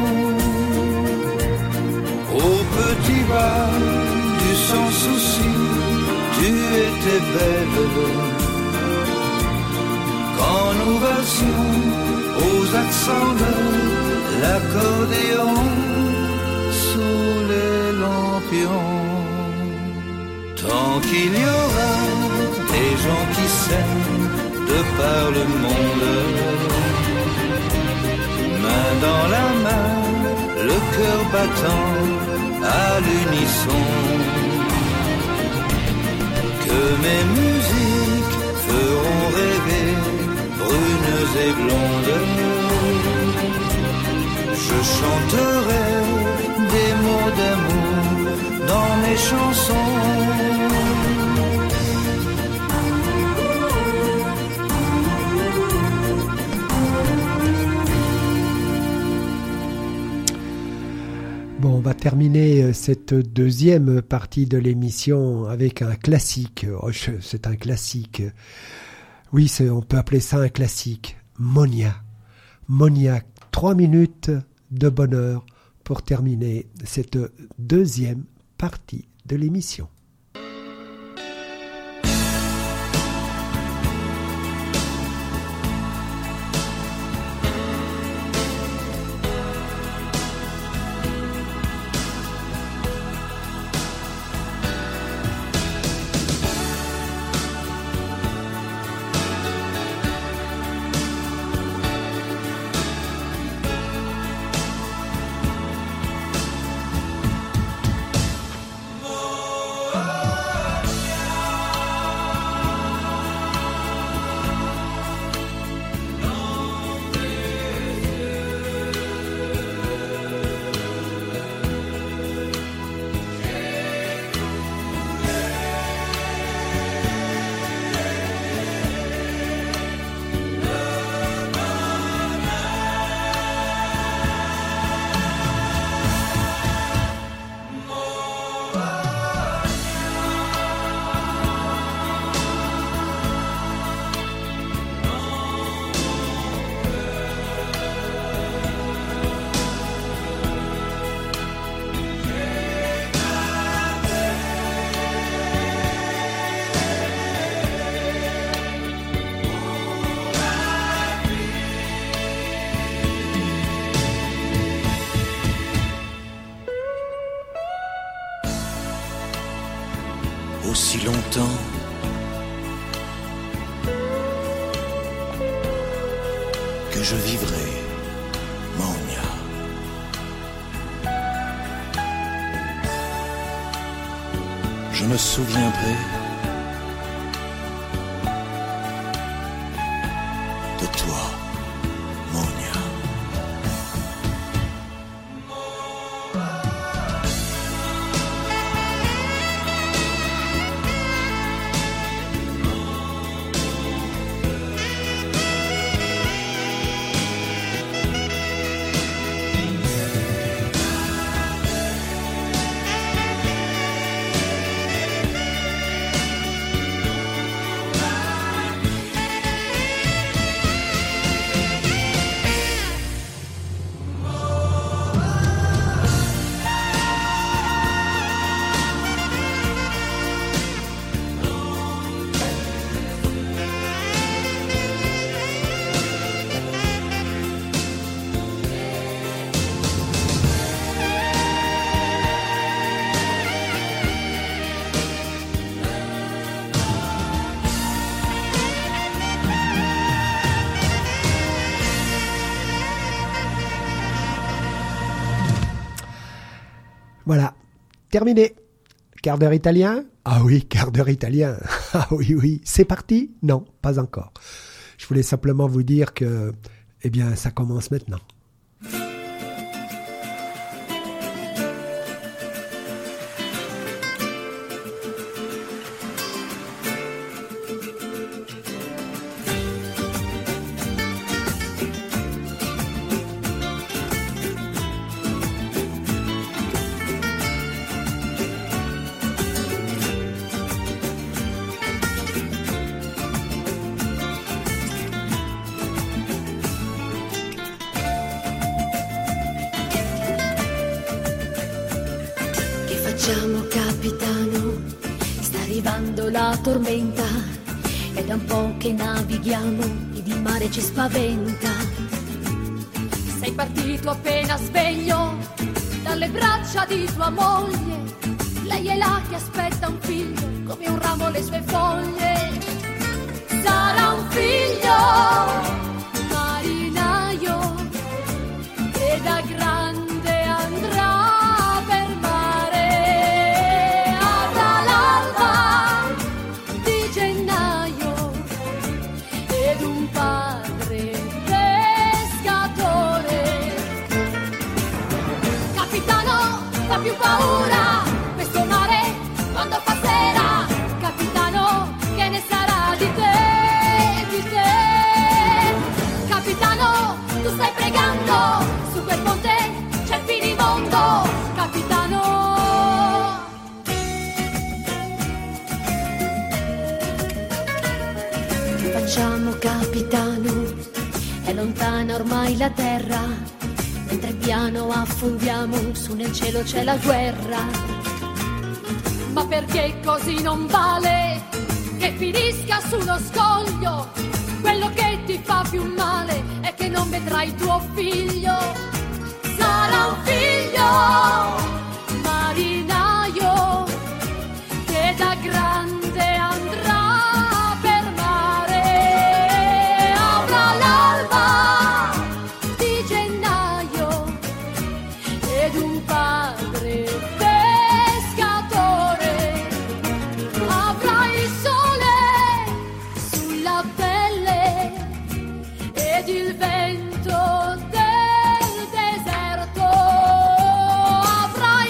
Au petit bar du sans souci, tu étais belle quand nous valsions aux accents de l'accordéon sous les lampions. Tant qu'il y aura des gens qui s'aiment de par le monde, main dans la main, le cœur battant à l'unisson, que mes musiques feront rêver brunes et blondes. Je chanterai des mots d'amour dans mes chansons. Bon, on va terminer cette deuxième partie de l'émission avec un classique. Oh, c'est un classique. Oui, on peut appeler ça un classique. Monia. Monia, 3 minutes de bonheur pour terminer cette deuxième partie de l'émission. Oh aussi longtemps. Que je vivrai, Monia. Je me souviendrai de toi, Monia. Voilà, terminé. Quart d'heure italien? Ah oui, quart d'heure italien. Ah oui, oui. C'est parti? Non, pas encore. Je voulais simplement vous dire que, eh bien, ça commence maintenant. Facciamo capitano, sta arrivando la tormenta, è da un po' che navighiamo ed il mare ci spaventa. Sei partito appena sveglio dalle braccia di tua moglie, lei è là che aspetta un figlio come un ramo le sue foglie. Sarà un figlio marinaio che da grande andrà più paura questo mare quando passerà, capitano, che ne sarà di te, capitano, tu stai pregando, su quel ponte c'è il finimondo, capitano. Facciamo capitano, è lontana ormai la terra, mentre piano affondiamo, su nel cielo c'è la guerra. Ma perché così non vale che finisca su uno scoglio? Quello che ti fa più male è che non vedrai tuo figlio. Sarà un figlio marinaio che da grande andrà per mare, avrà l'alba di gennaio ed un padre pescatore, avrà il sole sulla pelle ed il vento del deserto, avrà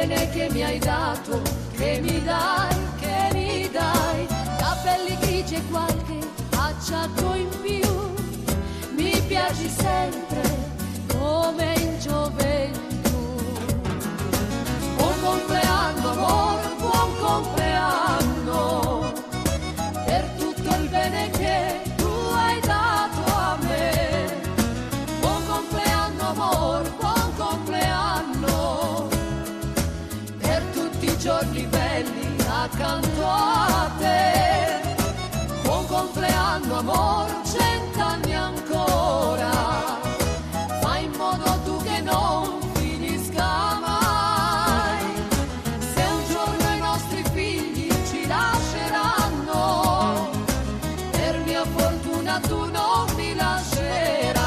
bene che mi hai dato, che mi dai, capelli grigi e qualche acciacco in più, mi piaci sempre come in gioventù. Buon compleanno amore, buon compleanno, per tutto il bene che tu hai dato a me. Buon compleanno amore, buon compleanno, per tutti i giorni belli accanto a te. Buon compleanno amore, 100 anni ancora, fai in modo tu che non finisca mai. Se un giorno i nostri figli ci lasceranno, per mia fortuna tu non mi lascerai.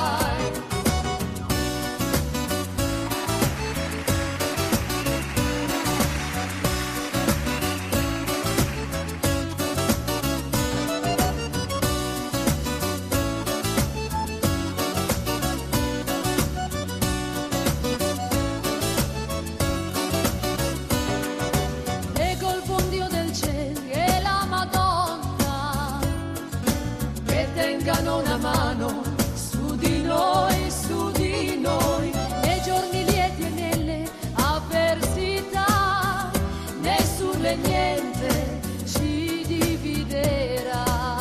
Una mano su di noi, nei giorni lieti e nelle avversità, nessuno e niente ci dividerà.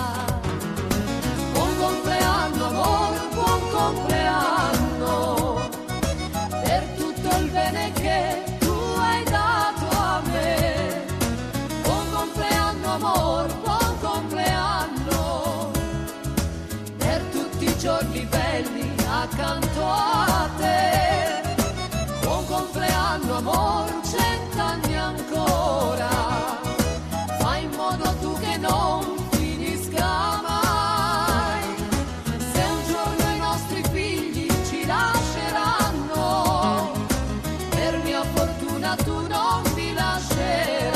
Buon compleanno amore, buon compleanno, per tutto il bene che tu hai dato a me. Buon compleanno amore, buon compleanno, giorni belli accanto a te. Buon compleanno amore, 100 anni ancora, fai in modo tu che non finisca mai. Se un giorno i nostri figli ci lasceranno, per mia fortuna tu non mi lascerai.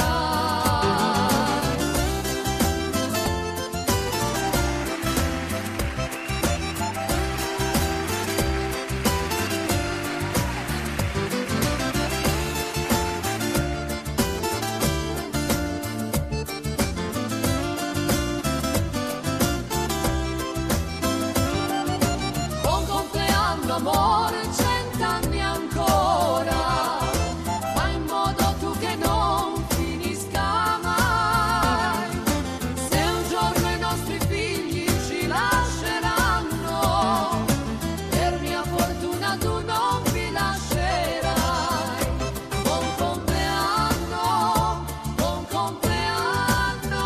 Amore, 100 anni ancora, fai in modo tu che non finisca mai. Se un giorno i nostri figli ci lasceranno, per mia fortuna tu non mi lascerai. Buon compleanno, buon compleanno.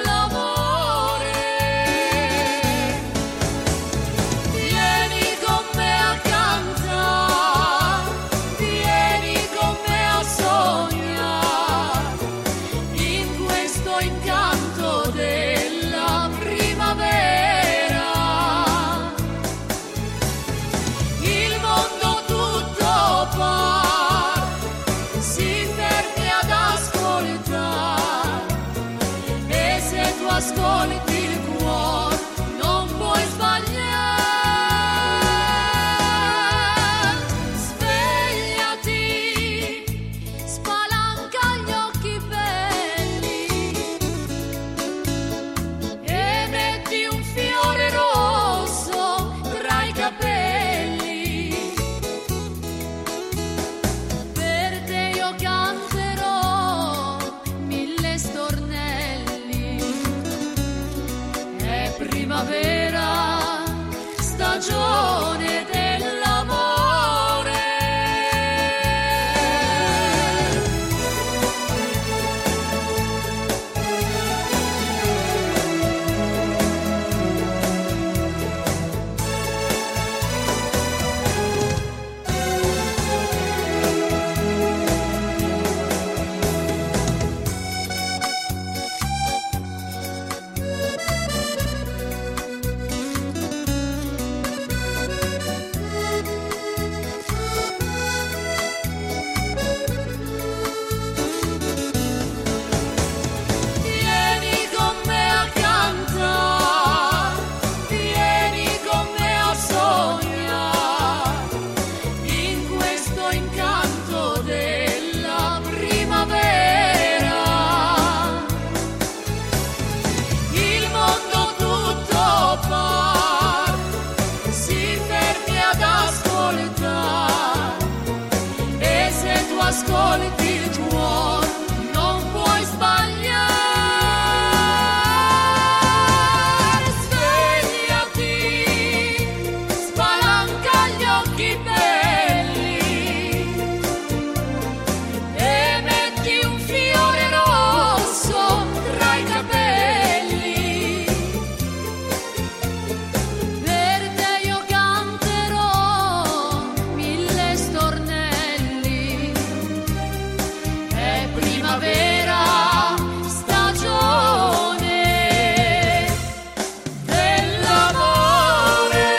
Vieni con volti il cuore, non puoi sbagliare. Svegliati, spalanca gli occhi belli e metti un fiore rosso tra i capelli. Per te io canterò 1000 stornelli. È primavera, stagione dell'amore.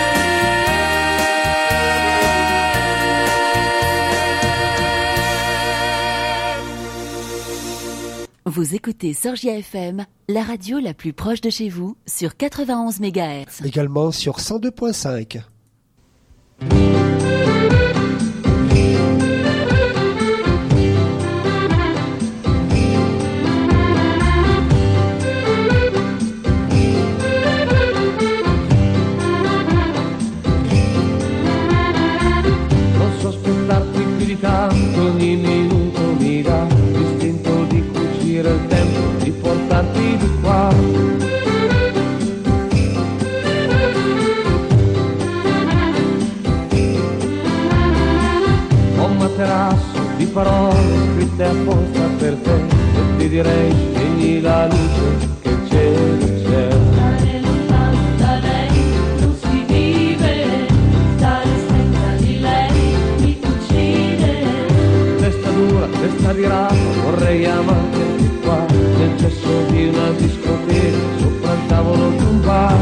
Vous écoutez Sorgia FM, la radio la plus proche de chez vous, sur 91 MHz. Également sur 102.5. Non sospettarti più di tanto, ogni minuto mi dà l'istinto di cucire il tempo, di portarti di qua. Ho un materasso di parole scritte apposta per te e ti direi spegni la luce che il cielo c'è. Stare lontano da lei non si vive, stare senza di lei mi uccide. Testa dura, testa di rapa, vorrei amarti anche qua, nel cesso di una discoteca, sopra il tavolo di un bar.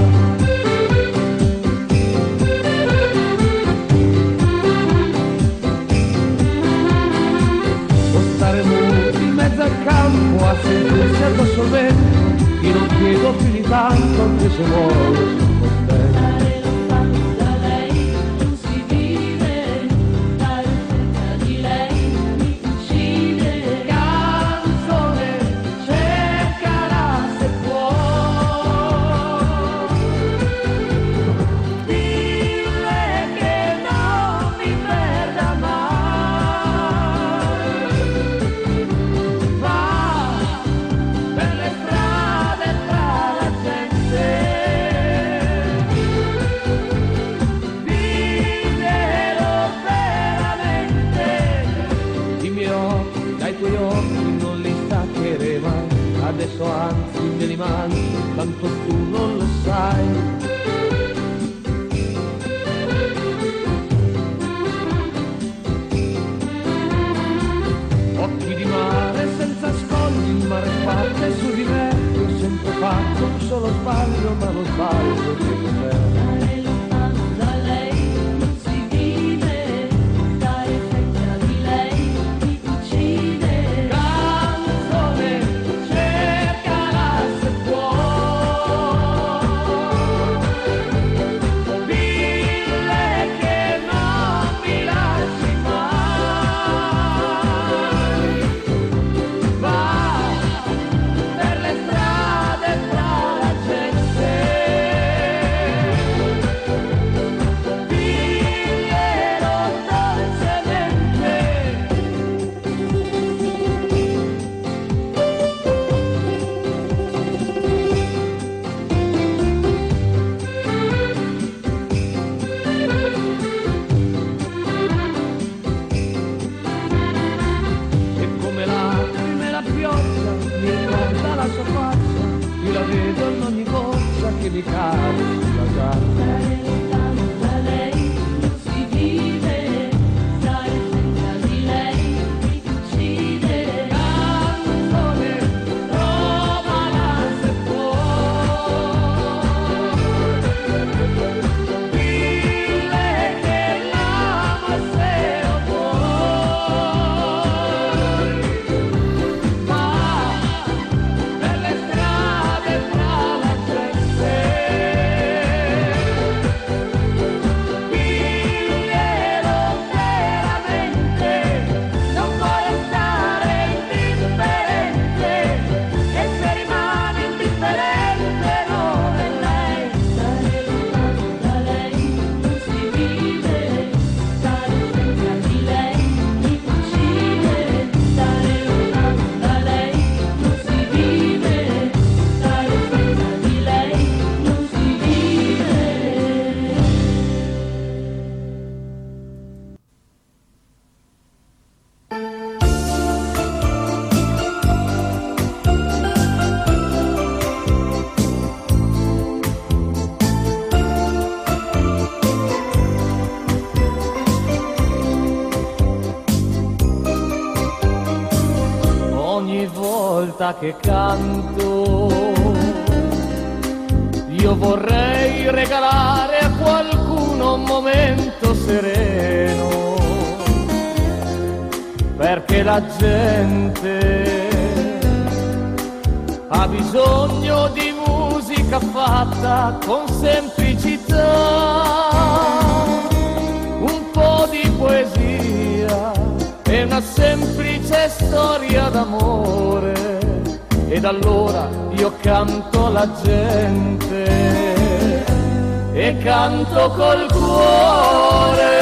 O stare muti in mezzo al campo a sentirsi addosso il vento, io non chiedo più di tanto anche se muoio sul contento. Stare lontano da lei non si vive, stare senza di lei mi uccide. Canzone, cercala se può, dille che non mi perda mai. Va per le strade tra la gente, diglielo veramente. I miei occhi dai tuoi occhi non li staccherei mai, adesso anzi me li mangi, tanto tu non lo sai. Occhi di mare senza scogli, il mare batte su di me, io sempre faccio un solo sbaglio, ma non sbaglio che cos'è. Stare lontano da lei non si vive, stare senza di lei mi uccide. Canzone, cercala se può, volta che canto io vorrei regalare a qualcuno un momento sereno, perché la gente ha bisogno di musica fatta con semplicità, un po' di poesia e una semplice storia d'amore. Ed allora io canto alla gente e canto col cuore,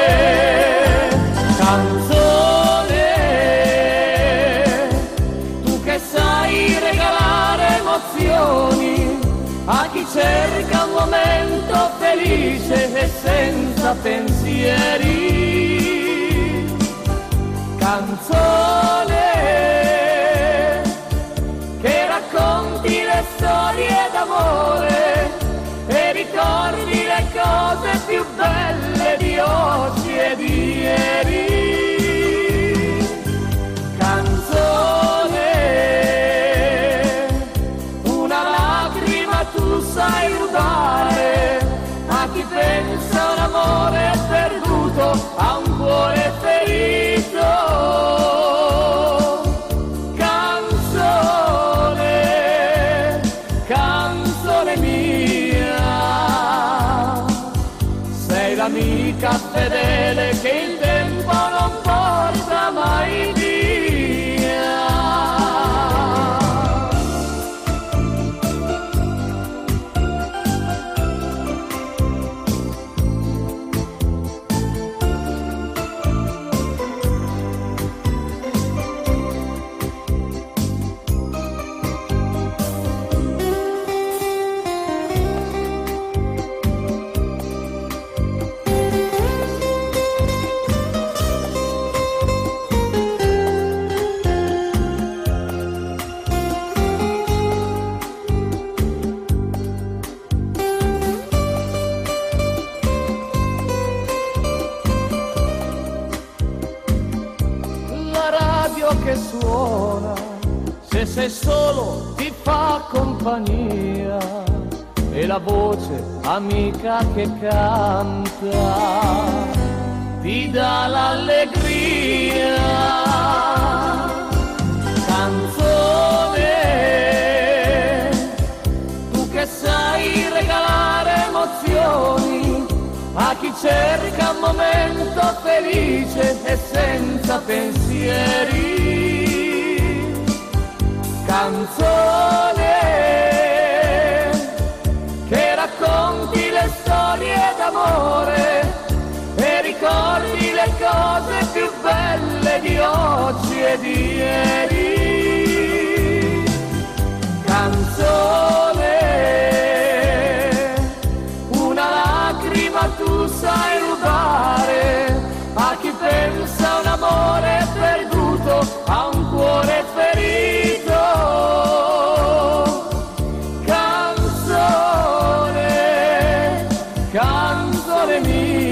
canzone, tu che sai regalare emozioni a chi cerca un momento felice e senza pensieri, canzone che racconti le storie d'amore e ricordi le cose più belle di oggi e di ieri, canzone, una lacrima tu sai rubare a chi pensa a un amore perduto, a un cuore ferito. Amica fedele che il tempo non porta mai via. Che suona, se sei solo ti fa compagnia, e la voce amica che canta ti dà l'allegria, canzone, tu che sai regalare emozioni a chi cerca un momento felice e senza pensieri, canzone che racconti le storie d'amore e ricordi le cose più belle di oggi e di ieri, canzone, una lacrima tu sai rubare a chi pensa a un amore perduto, a un cuore ferito, canzone, canzone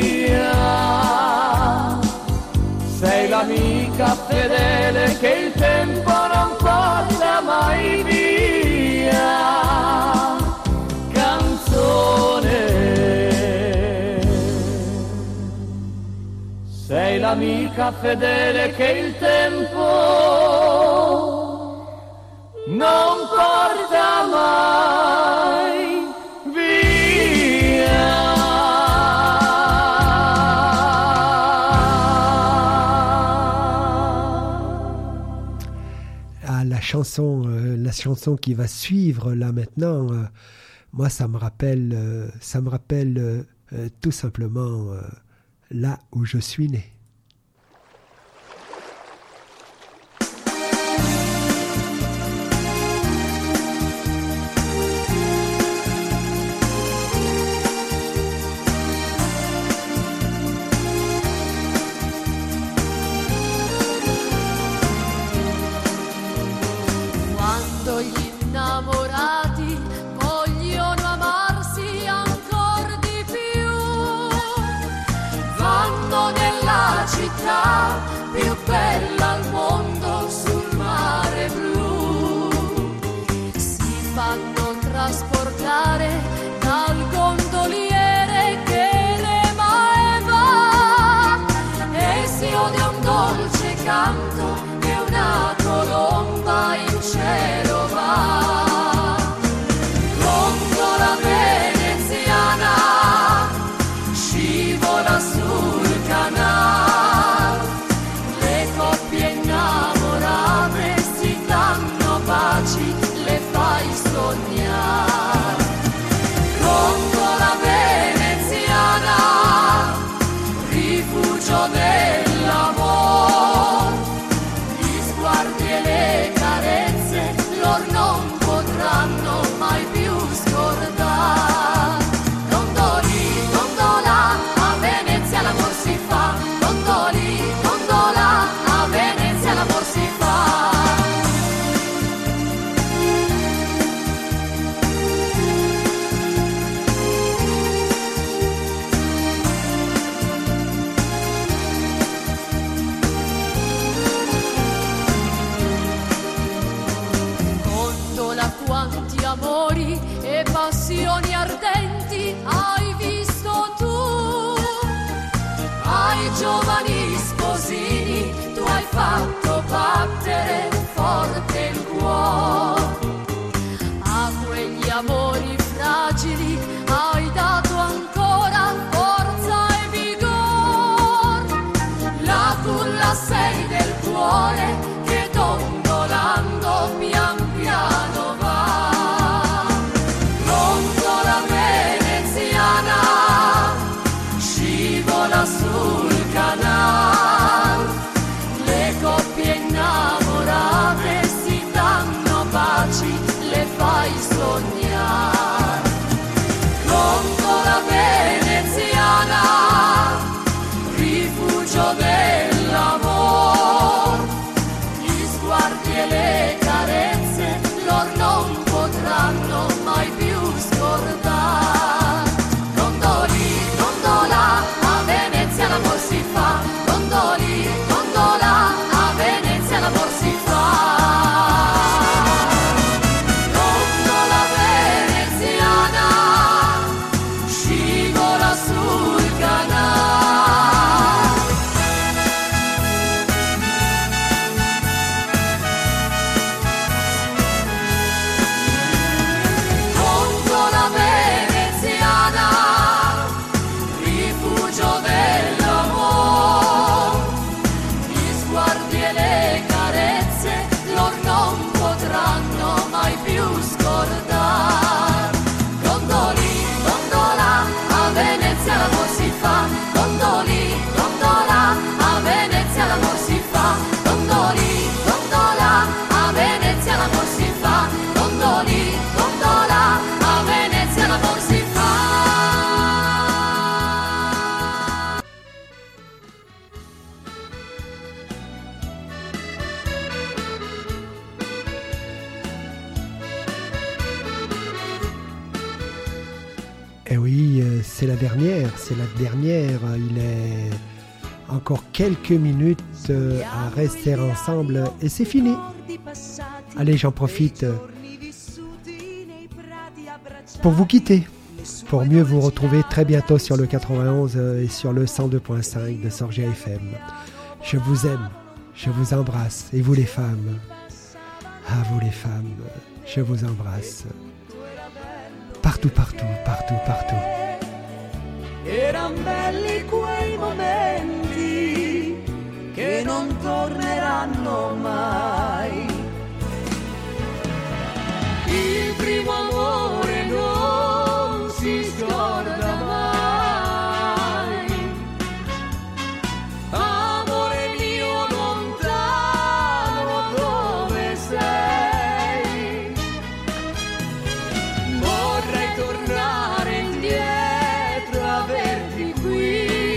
mia, sei l'amica fedele che il tempo non porta mai via, canzone, sei l'amica fedele che il tempo non porta mai via. Ah, la chanson qui va suivre là maintenant, moi ça me rappelle tout simplement là où je suis né. Quando gli innamorati vogliono amarsi ancor di più, vanno nella città più bella al mondo sul mare blu. canto che una colomba in cielo va. Gondola veneziana scivola sul canale, le coppie innamorate si danno baci, le fai sognare. Gondola veneziana, rifugio dell'amor, gli sguardi e le carezze lor non potranno mai più scordare. Dondoli, gondola, a Venezia l'amor si fa. Dondoli, gondola, a Venezia l'amor si fa. Gondola, quanti amori e passioni ardenti hai visto tu. Ai giovani sposini tu hai fatto battere forte il cuore. A quegli amori fragili hai dato ancora forza e vigore. La culla sei del cuore che dondolando pian piano va. Gondola veneziana scivola sul canale, le coppie innamorate si danno baci, le fai sognare. Gondola veneziana, rifugio dell'amor, gli sguardi e le carezze lor non potranno mai più scordare. Gondoli, gondola, a Venezia l'amor si fa. Gondoli, gondola, a Venezia l'amor si fa. Gondola veneziana scivola sul canale. Gondola veneziana, rifugio dell'amor, gli sguardi e le carezze lor non potranno mai più scordare. Gondoli, gondola, a Venezia l'amor si fa. Gondoli, gondola, a Venezia l'amor si fa. Gondoli, gondola, a Venezia l'amor si fa. Gondoli, gondola, a Venezia l'amor si fa. Eh oui, c'est la dernière. Il est encore quelques minutes à rester ensemble et c'est fini. Allez, j'en profite pour vous quitter, pour mieux vous retrouver très bientôt sur le 91 et sur le 102.5 de Sorgia FM. Je vous aime, je vous embrasse. Et vous les femmes, ah vous les femmes, je vous embrasse. Partout, partout, partout, partout. Eran belli quei momenti che non torneranno mai. Il primo amore non si scorda mai. Amore mio lontano dove sei, vorrei tornare indietro, averti qui.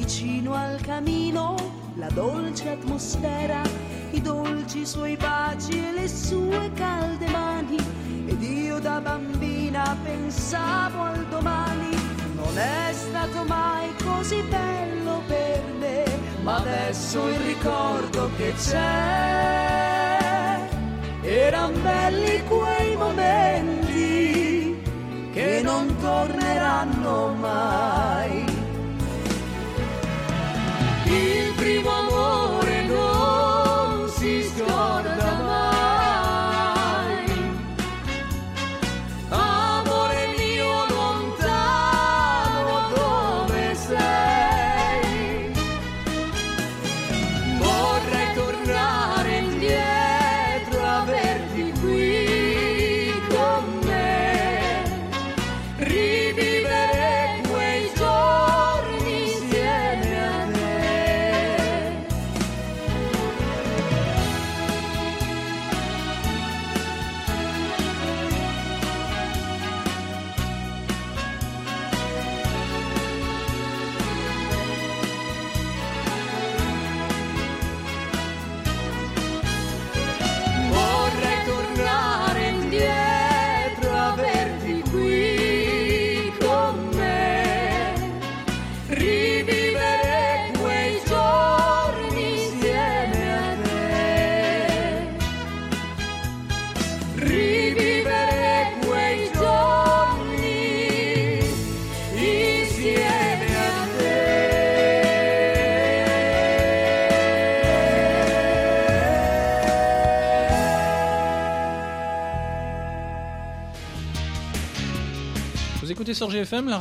vicino al camino, la dolce atmosfera, i dolci suoi baci e le sue calde mani. Ed io da bambina pensavo al domani. Non è stato mai così bello per me, ma adesso il ricordo che c'è, eran belli quei momenti che non torneranno mai. Il primo amore non si scorda mai. Amore mio lontano dove sei, vorrei tornare indietro, averti qui con me, rivivere quei giorni insieme a te. Vorrei tornare indietro, averti qui con me, rivivere quei giorni insieme a te, rivivere quei giorni insieme a Vous écoutez sur GFM, la